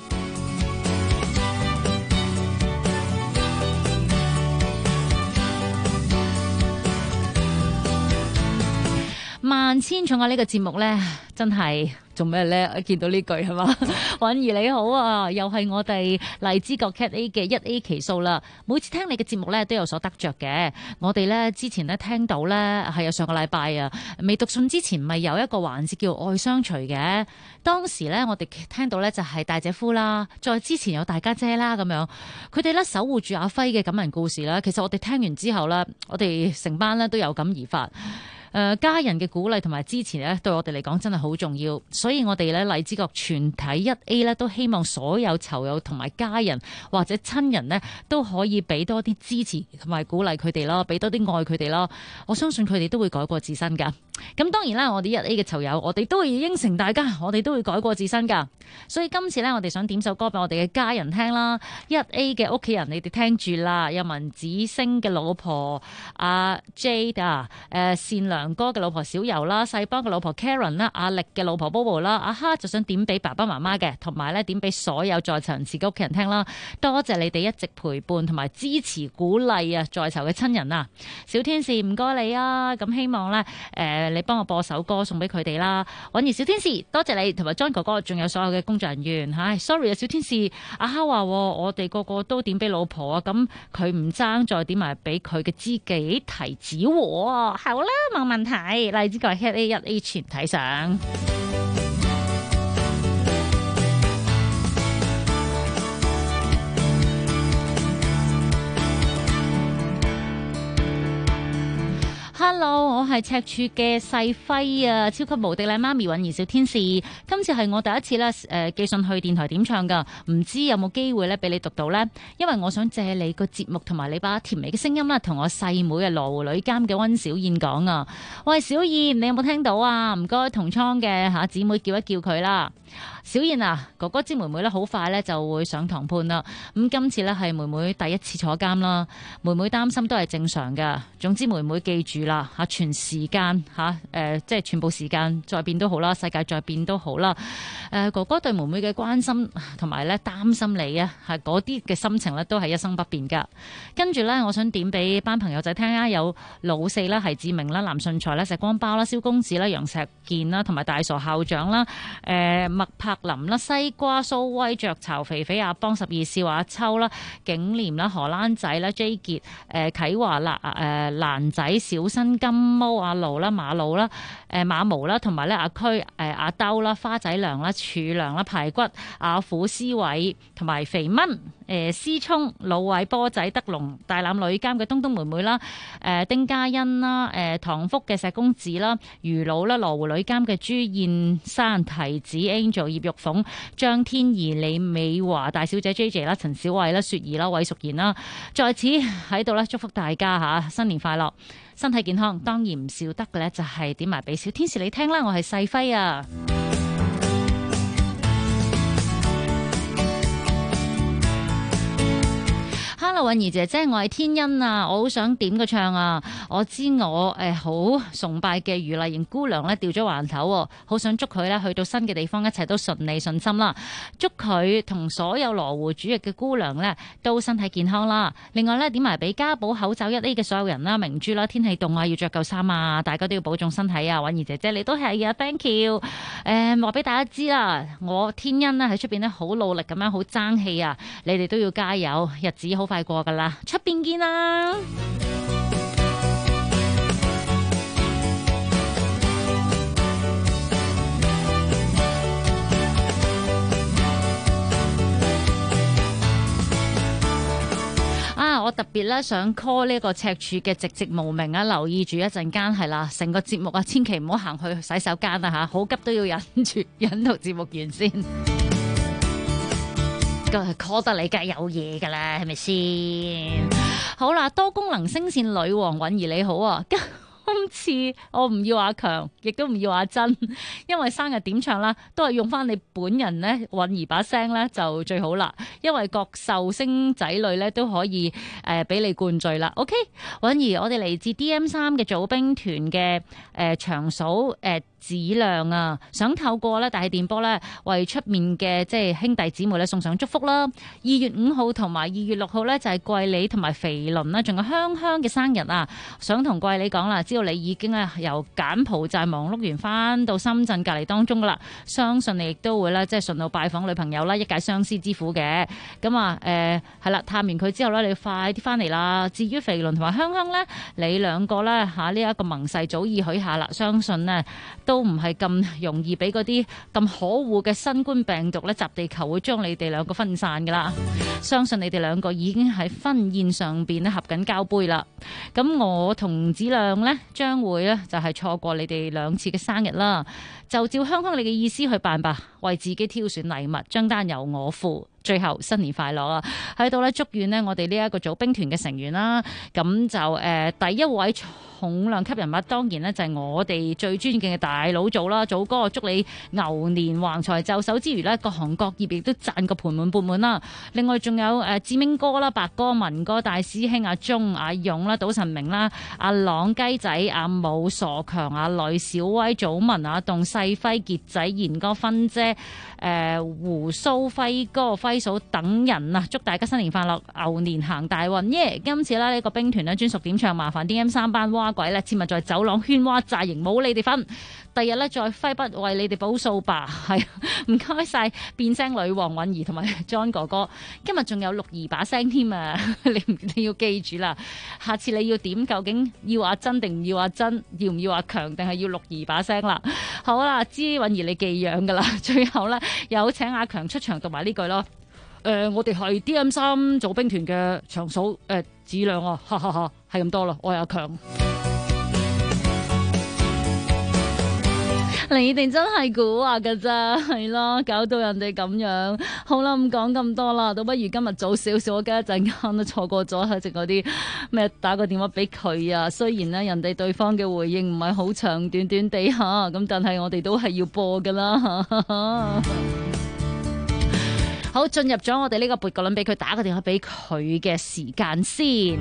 萬千寵愛呢個節目咧，真係做咩咧？見到呢句係嘛？允兒你好啊，又係我哋荔枝角 Cat A 嘅1A 期數啦。每次聽你嘅節目咧，都有所得着嘅。我哋咧之前咧聽到咧係有上個禮拜啊，未讀信之前咪有一個環節叫愛相隨嘅。當時咧我哋聽到咧就係大姐夫啦，再之前有大家姐啦咁樣，佢哋咧守護住阿輝嘅感人故事啦。其實我哋聽完之後咧，我哋成班咧都有感而發。家人嘅鼓勵同埋支持咧，對我哋嚟講真係好重要，所以我哋咧荔枝角全體1A 咧都希望所有囚友同埋家人或者親人呢，都可以俾多啲支持同埋鼓勵佢哋咯，俾多啲愛佢哋咯。我相信佢哋都會改過自新噶。咁當然啦，我哋1A 嘅囚友，我哋都會應承大家，我哋都會改過自新噶。所以今次呢，我哋想點首歌俾我哋嘅家人聽啦。1A 嘅屋企人，你哋聽住啦。有文子星嘅老婆阿 Jade 啊，善良哥嘅老婆小柔啦，細邦嘅老婆 Karen 啦，阿力嘅老婆 Bobo 啦，阿哈就想點俾爸爸媽媽嘅，同埋咧點俾所有在囚人士嘅屋企人聽啦。多謝你哋一直陪伴同埋支持鼓勵啊，在囚嘅親人啊，小天使唔該你啊，咁希望咧你幫我播首歌送俾佢哋啦。允兒小天使多謝你，同埋 John 哥哥，仲有所有嘅工作人員。sorry 啊，小天使，阿哈話我哋個個都點俾老婆啊，咁佢唔爭再點埋俾佢嘅知己提子喎。好啦，冇問題，荔枝角 Cat A 1A 全體上。Hello，我係係赤柱嘅細輝啊，超級無敵靚媽咪韻兒小天使。今次係我第一次咧寄信去電台點唱噶，唔知有冇機會咧俾你讀到呢？因為我想借你個節目同埋你把甜美嘅聲音啦，同我細妹啊羅湖女監嘅溫小燕講啊。喂，小燕，你有冇聽到啊？唔該，同倉嘅姊妹叫一叫佢啦。小燕啊，哥哥知妹妹咧好快咧就會上堂判啦。咁今次咧係妹妹第一次坐監啦，妹妹擔心都係正常噶。總之妹妹記住啦，全時間即係全部時間再變都好啦，世界再變都好啦。哥哥對妹妹嘅關心同埋咧擔心你啊，係嗰啲嘅心情咧都係一生不變噶。跟住咧，我想點俾班朋友仔聽啊，有老四啦、係志明啦、藍順才啦、石光包啦、蕭公子啦、楊石健啦，同埋大傻校長啦、麥柏林啦、西瓜蘇威、雀巢肥肥、阿邦、12少阿秋啦、景廉啦、荷蘭仔啦、J 傑、啟華啦、蘭仔、小新金毛、阿盧啦、馬路啦、馬毛啦，同埋咧阿區、阿兜啦、花仔娘啦、柱娘啦、排骨、阿虎、思偉同埋肥蚊、思聰、老偉、波仔、德龍、大欖女監嘅東東妹妹啦、丁嘉欣啦、唐福嘅石公子啦、魚佬啦、羅湖女監嘅朱燕山、提子 Angel、葉玉鳳、張天儀、李美華、大小姐 JJ 啦、陳小慧啦、雪兒啦、韋淑賢啦，在此喺度咧祝福大家嚇新年快樂，身體健康。當然唔少得嘅咧，就係點埋俾小天使你聽啦。我係細輝啊。Hello， 韻兒姐姐，我係天恩啊，我好想點個唱啊！我知我好崇拜嘅余麗瑩姑娘咧掉咗環頭，好想祝佢咧去到新嘅地方，一切都順利順心啦！祝佢同所有羅湖主役嘅姑娘咧都身體健康啦！另外咧點埋俾家寶口罩1A嘅所有人啦，明珠啦，天氣凍啊，要着夠衫啊，大家都要保重身體啊！韻兒姐姐你都係啊 ，thank you！ 話俾大家知啦，我天恩咧喺出邊咧好努力咁樣，好爭氣啊！你哋都要加油，日子好快過噶啦，出邊見啦！我特別咧想 call 呢個赤柱嘅寂寂無名啊，留意住一陣間係啦，成個節目啊，千祈唔好行去洗手間啊嚇，好急都要忍住，忍到節目完先。call 得你梗係有嘢㗎啦，係咪先？好啦，多功能聲線女王韻兒你好啊！今次我唔要阿強，亦都唔要阿珍，因為生日點唱啦，都係用翻你本人咧韻兒把聲咧就最好啦，因為各壽星仔女咧都可以俾你灌醉啦。OK， 韻兒，我哋嚟自 DM3 嘅組兵團嘅長嫂子亮啊，想透過咧大氣電波咧為出面嘅即係兄弟姊妹咧送上祝福啦。2月5號同埋2月6號咧就係貴理同埋肥倫啦，仲有香香嘅生日啊！想同貴理講啦，知道你已經咧由柬埔寨忙碌完翻到深圳隔離當中噶啦，相信你亦都會咧即係順路拜訪女朋友啦，一解相思之苦嘅。咁啊係啦，探完佢之後咧，你快啲翻嚟啦。至於肥倫同埋香香咧，你兩個咧呢一個盟誓早已許下啦，相信呢都唔係咁容易俾嗰啲咁可惡嘅新冠病毒咧襲地球，會將你哋兩個分散噶啦。相信你哋兩個已經喺婚宴上邊咧合緊交杯啦。咁我同子亮呢，將會咧就係錯過你哋2次嘅生日啦。就照香香你嘅意思去辦吧，為自己挑選禮物，張單由我付。最後新年快樂啊！喺度咧祝願呢我哋呢一個組兵團嘅成員啦，咁就第一位重量級人物，當然呢就係我哋最尊敬嘅大佬祖啦，祖哥祝你牛年橫財就手之餘呢，各行各業亦都賺個盆滿缽滿啦。另外仲有志明哥啦、白哥、文哥、大師兄阿鐘、阿勇啦、賭神明啦、阿朗雞仔、阿武、傻強、阿呂、小威、祖文、阿棟、細輝、傑仔、賢哥、芬姐、胡蘇、輝哥、輝嫂等人啊，祝大家新年快樂，牛年行大運耶！今次呢個兵團呢專屬點唱，麻煩 DM3 班蛙鬼呢切勿在走廊喧嘩炸營，冇你哋份。第日呢再揮筆為你哋補數吧。係唔該晒變聲女王韻兒同埋 John 哥哥，今日仲有六兒把聲添啊！你要記住啦，下次你要點究竟要阿珍定唔要阿珍，要唔要阿強定係要六兒把聲啦？好啦，知韻兒你寄養噶啦，最後呢有請阿強出場讀埋呢句咯。我哋係 DM3 組兵團嘅長嫂子亮啊，哈哈哈，係咁多啦，我係阿強。 你哋真係蠱惑㗎咋，係啦，搞到人哋咁樣。好啦，唔講咁多啦，倒不如今日早少少，我驚一陣間都錯過咗喺嗰啲咩打個電話俾佢啊。雖然呢，人哋對方嘅回應唔係好長，短短地下，咁但係我哋都係要播噶啦。好，進入咗我哋呢個撥個輪俾佢打個電話俾佢嘅時間先。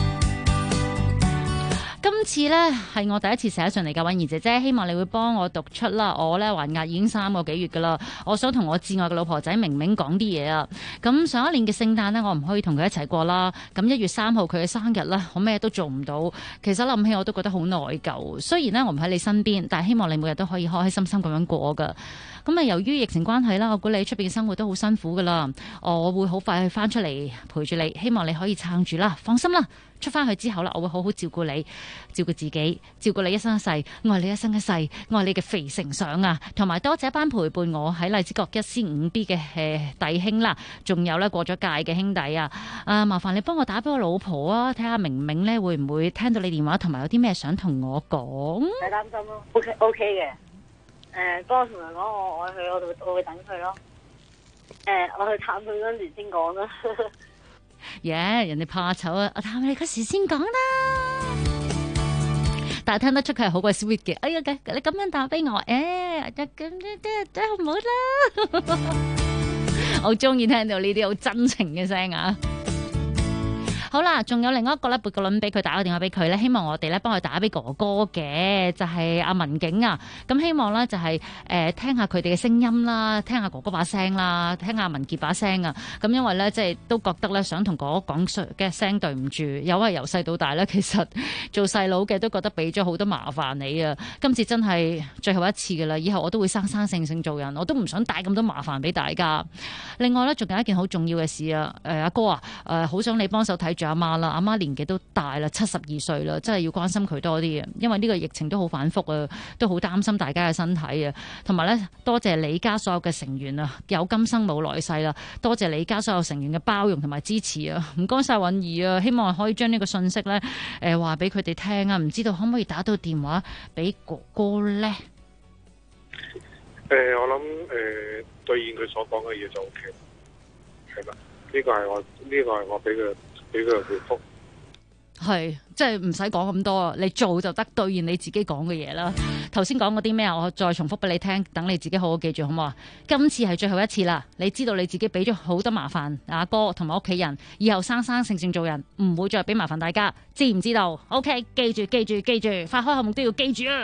今次呢係我第一次寫上嚟嘅，允兒姐姐，希望你會幫我讀出啦。我呢還押已經3個幾月噶啦，我想同我摯愛嘅老婆仔明明講啲嘢啊。咁上一年嘅聖誕呢，我唔可以同佢一齊過啦。咁1月3號佢嘅生日呢，我咩都做唔到。其實諗起我都覺得好內疚。雖然呢，我唔喺你身邊，但係希望你每日都可以開開心心咁樣過噶。咁啊，由於疫情關係啦，我估你出邊嘅生活都好辛苦噶啦。我會好快去翻出嚟陪住你，希望你可以撐住啦。放心啦，出翻去之後啦，我會好好照顧你，照顧自己，照顧你一生一世，愛你一生一世，愛你嘅肥成相啊！同埋多謝一班陪伴我喺荔枝角1C5B 嘅弟兄啦，仲有咧過咗界嘅兄弟啊！麻煩你幫我打俾我老婆啊，睇下明明咧會唔會聽到你電話，同埋有啲咩想同我講？ 唔使擔心咯，OK 嘅。幫我同佢講我愛佢，我會等佢咯。我去探佢嗰陣時先講啦。 人哋怕醜啊，我探你嗰時先講啦。但係聽得出佢係好鬼 sweet 嘅。哎呀，你咁樣打俾我，真係好唔好啦？我好中意聽到呢啲好真情嘅聲啊！好啦，仲有另外一個咧，撥個輪俾佢打個電話俾佢咧，希望我哋咧幫佢打俾哥哥嘅，就係阿文景啊。咁希望咧就係聽下佢哋嘅聲音啦，聽下哥哥把聲啦，聽下文傑把聲啊。咁因為咧即係都覺得咧想同哥哥講嘅聲對唔住，因為由細到大咧，其實做細佬嘅都覺得俾咗好多麻煩你啊。今次真係最後一次噶啦，以後我都會生生性性做人，我都唔想帶咁多麻煩俾大家。另外咧，仲有一件好重要嘅事啊，阿哥啊，好想你幫手睇住阿媽啦，阿媽年紀都大啦，72歲啦，真係要關心佢多啲啊！因為呢個疫情都好反覆啊，都好擔心大家嘅身體啊。同埋咧，多謝你家所有嘅成員啊，有今生冇來世啦，多謝你家所有成員嘅包容同埋支持啊！唔該晒允兒啊，希望可以將呢個信息咧，話俾佢哋聽啊！唔知道可唔可以打到電話俾哥哥咧？ 我諗兌現佢所講嘅嘢就 OK， 係啦，呢個係我俾佢回覆，係即係唔使講咁多，你做就得，兌現你自己講嘅嘢啦。頭先講嗰啲咩啊，我再重複俾你聽，等你自己好好記住，好唔好啊？今次係最後一次啦，你知道你自己俾咗好多麻煩阿哥同埋屋企人，以後生生性性做人，唔會再俾麻煩大家，知唔知道 ？OK， 記住，發開口夢都要記住啊！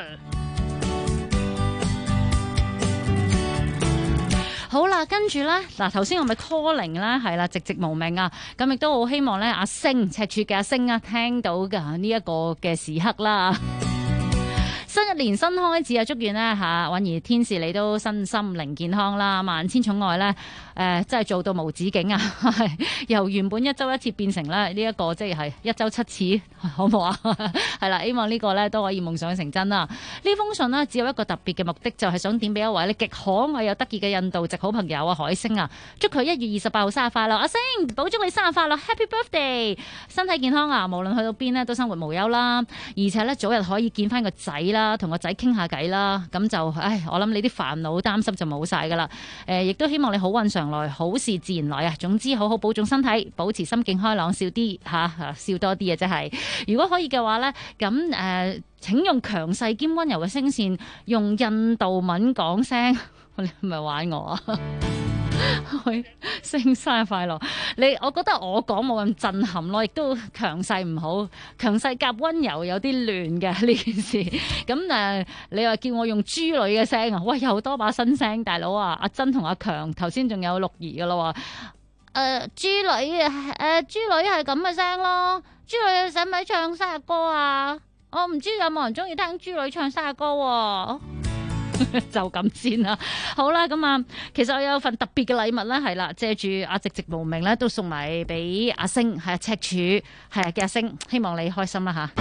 好啦，跟住咧，嗱，頭先我咪 calling 啦，係啦，寂寂無名啊，咁亦都好希望咧，阿星赤柱嘅阿星啊，聽到嘅呢一個嘅時刻啦。新一年新開始啊，祝願呢吓允兒天使你都身心靈健康啦，萬千寵愛咧，真係做到無止境啊！由原本1週1次變成咧呢一個即係1週7次，好唔好啊？係啦，希望呢個咧都可以夢想成真啦！呢封信呢，只有一個特別嘅目的，就係想點俾一位咧極可愛又得意嘅印度籍好朋友啊海星啊，祝佢1月28號生日快樂！阿星，保祝你生日快樂 ，Happy Birthday！ 身體健康啊，無論去到邊呢都生活無憂啦，而且咧早日可以見翻個仔啦。同個仔傾下偈啦，咁就我諗你啲煩惱擔心就冇晒噶啦。亦都希望你好運常來，好事自然來啊！總之好好保重身體，保持心境開朗，笑啲笑多啲啊！真係，如果可以嘅話呢，咁請用強勢兼溫柔嘅聲線，用印度文講聲，你係咪玩我啊？生日快樂！我覺得我講冇咁震撼咯，亦都強勢唔好，強勢夾溫柔有啲亂嘅呢件事。咁你話叫我用豬女嘅聲啊？喂，又多把新聲，大佬啊！阿珍同阿強頭先仲有六兒噶啦喎。豬女豬女係咁嘅聲咯。豬女使唔使唱生日歌啊？我唔知有冇人中意聽豬女唱生日歌喎。就咁先啦，好啦，咁啊，其實我有份特別嘅禮物啦，係啦，借住阿寂寂無名咧，都送埋俾阿星，係啊，赤柱，係啊，嘅阿星，希望你開心啦吓。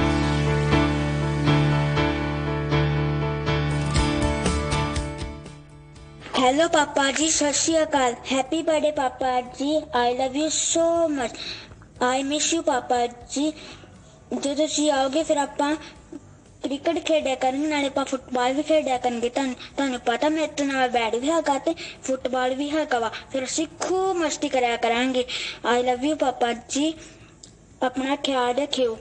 Hello पापा जी, सत श्री अकाल, Happy birthday पापा जी, I love you so much, I miss you पापा जी, ਜਦੋਂ ਤੁਸੀਂ ਆਓਗੇ ਫਿਰ ਆਪਾਂ क्रिकेट खेड़ा करेंगे नाले पा फुटबॉल भी खेड़ा करेंगे ਤੁਹਾਨੂੰ ਪਤਾ ਮੇਰੇ ਤੋਂ ਨਾਲ ਬੈਟ ਵੀ ਹੈਗਾ ਤੇ ਫੁੱਟਬਾਲ ਵੀ ਹੈਗਾ ਵਾ ਫਿਰ ਅਸੀਂ ਖੂਬ ਮਸਤੀ ਕਰਿਆ ਕਰਾਂਗੇ ਆਈ ਲਵ ਯੂ ਪਾਪਾ ਜੀ ਆਪਣਾ ਖਿਆਲ ਰੱਖਿਓ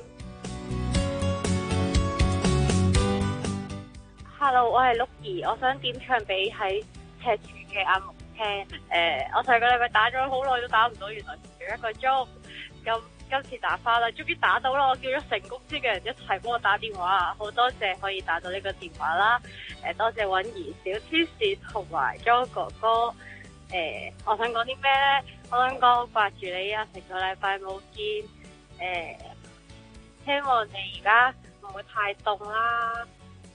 Hello， 我係 Lucky， 我想點唱俾喺赤柱嘅阿木聽。我上個禮拜打咗好耐都打唔到，原來要1個鐘。咁今次打返啦，終於打到啦！我叫咗成公司嘅人一齊幫我打電話，好多謝可以打到呢個電話啦。多謝允兒、小天使同埋 Jo 哥哥。我想講啲咩咧？我想講掛住你啊！成個禮拜冇見。希望你而家唔會太凍啦。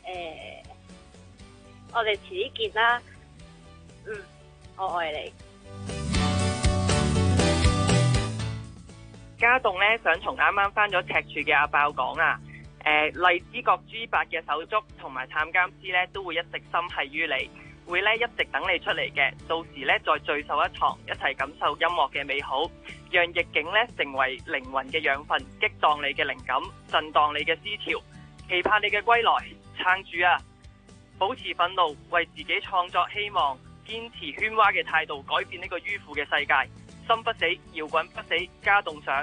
我哋遲啲見啦。我愛你。 家棟咧想同啱啱翻咗赤柱嘅阿爆講啊，荔枝角 G8 嘅手足同埋探監師咧都會一直心繫於你，會咧一直等你出嚟嘅，到時咧再聚首一堂，一齊感受音樂嘅美好，讓逆境咧成為靈魂嘅養分，激盪你嘅靈感，震盪你嘅思潮，期盼你嘅歸來，撐住啊！保持憤怒，為自己創作希望，堅持喧嘩嘅態度，改變呢個迂腐嘅世界。心不死，搖滾不死，家棟上。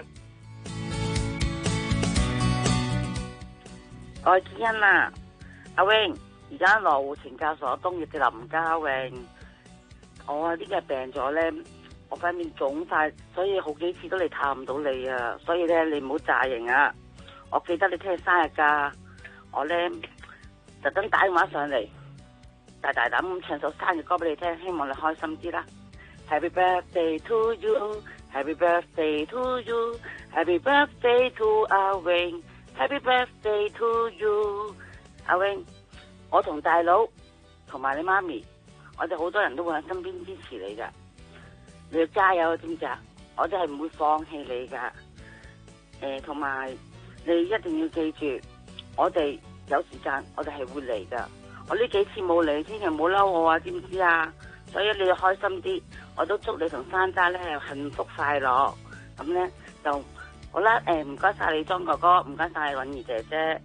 我係志欣啊，阿榮，而家羅湖懲教所東翼嘅林家榮，我呢日病咗咧，我塊面腫晒，所以好幾次都嚟探唔到你啊，所以咧你唔好詐型啊，我記得你聽日生日噶，我咧特登打電話上嚟，大膽咁唱首生日歌俾你聽，希望你開心啲啦。Happy birthday to you, Happy birthday to you, Happy birthday to 阿榮 Happy birthday to you， 阿榮，我同大佬同埋你媽咪，我哋好多人都會喺身邊支持你噶，你要加油，知唔知啊？我哋係唔會放棄你噶，同埋你一定要記住，我哋有時間我哋係會嚟噶，我呢幾次冇嚟，千祈唔好嬲我啊，知唔知啊？所以你要開心啲，我都祝你同珊珊咧幸福快樂。咁咧就好啦，唔該晒你莊哥哥，唔該晒允兒姐姐。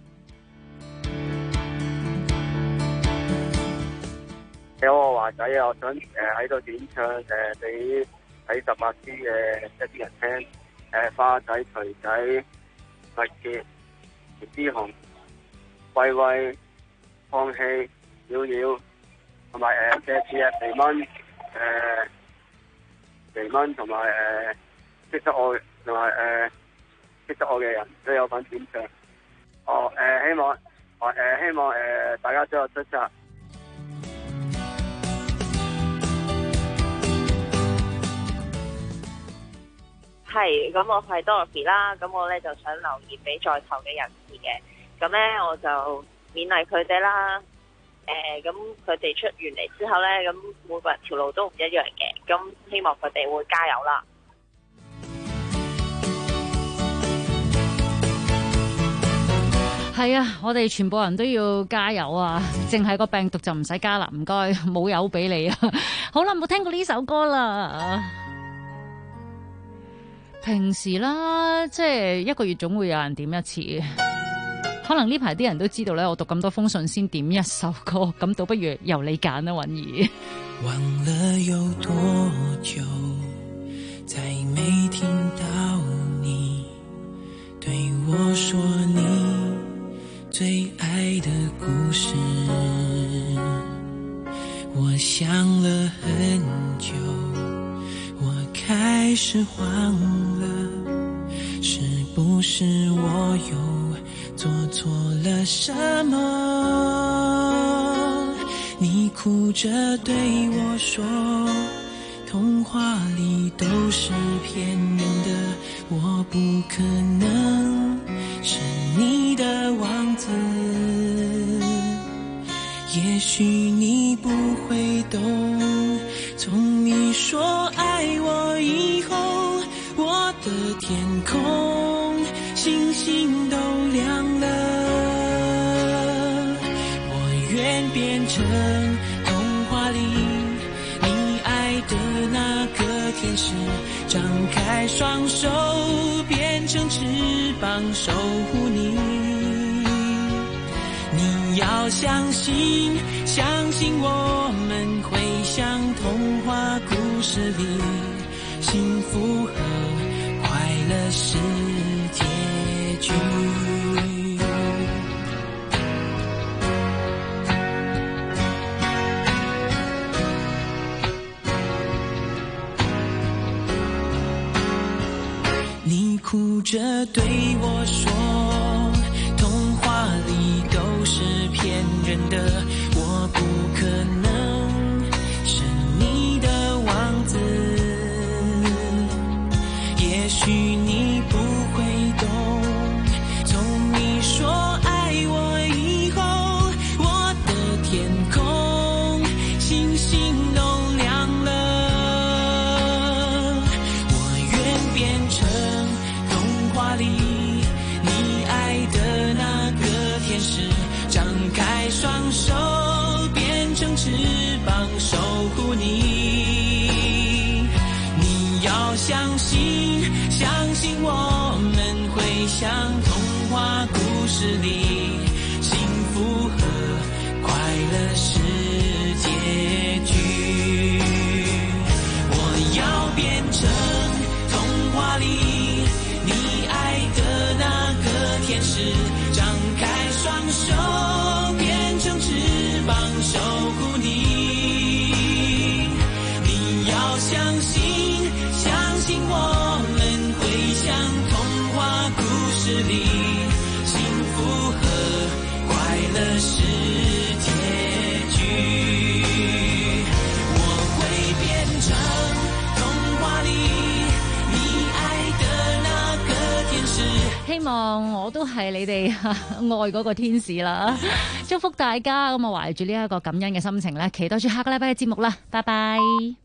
有我華仔啊，我想喺度點唱俾喺18區嘅一啲人聽，花仔、錘仔、麥傑、葉之紅、威威、放棄、妖妖。同埋謝次啊，肥蚊同埋識得我同埋識得我嘅人都有份點唱。希望大家都有出冊。 係，咁我係 Dorothy 啦，咁我咧就想留言俾在囚嘅人士嘅，咁咧我就勉勵佢哋啦。咁佢哋出完嚟之後呢，咁每個人條路都唔一樣嘅，咁希望佢哋會加油啦。 係啊，我哋全部人都要加油啊！淨係個病毒就唔使加啦，唔該，冇油俾你啊！好啦，冇聽過呢首歌啦。平時啦，即係1個月總會有人點一次。可能呢排啲人都知道咧，我讀咁多封信先點一首歌，咁倒不如由你揀啦，允兒。 忘了有多久，再沒聽到你對我說你最愛的故事。我想了很久，我開始慌了，是不是我有做錯了什麼？你哭着對我說，童話裡都是騙人的，我不可能是你的王子。也許你不會懂，從你說愛我以後，我的天空星星都亮了，我願變成童話裡你愛的那個天使，張開雙手變成翅膀守護你。 要相信，相信我们会像童话故事里，幸福和快乐是结局。你哭着对我说，童话里都是骗人的，我不可能是你的王子。也许你不会懂，从你说爱我以后，我的天空星星都亮了。我愿变成童话里你爱的那个天使，张开双手变成翅膀守护你。你要相信，相信我们会像童话故事里，幸福和快乐是结局。我要变成童话里你爱的那个天使，张开双手变成翅膀守护你。你要相信，相信我们会像童话故事里，幸福和快乐是结局。我会变成童话里你爱的那个天使。 希望我都係你哋愛嗰個天使啦！祝福大家咁啊，懷住呢一個感恩嘅心情咧，期待住下個禮拜嘅節目啦！拜拜。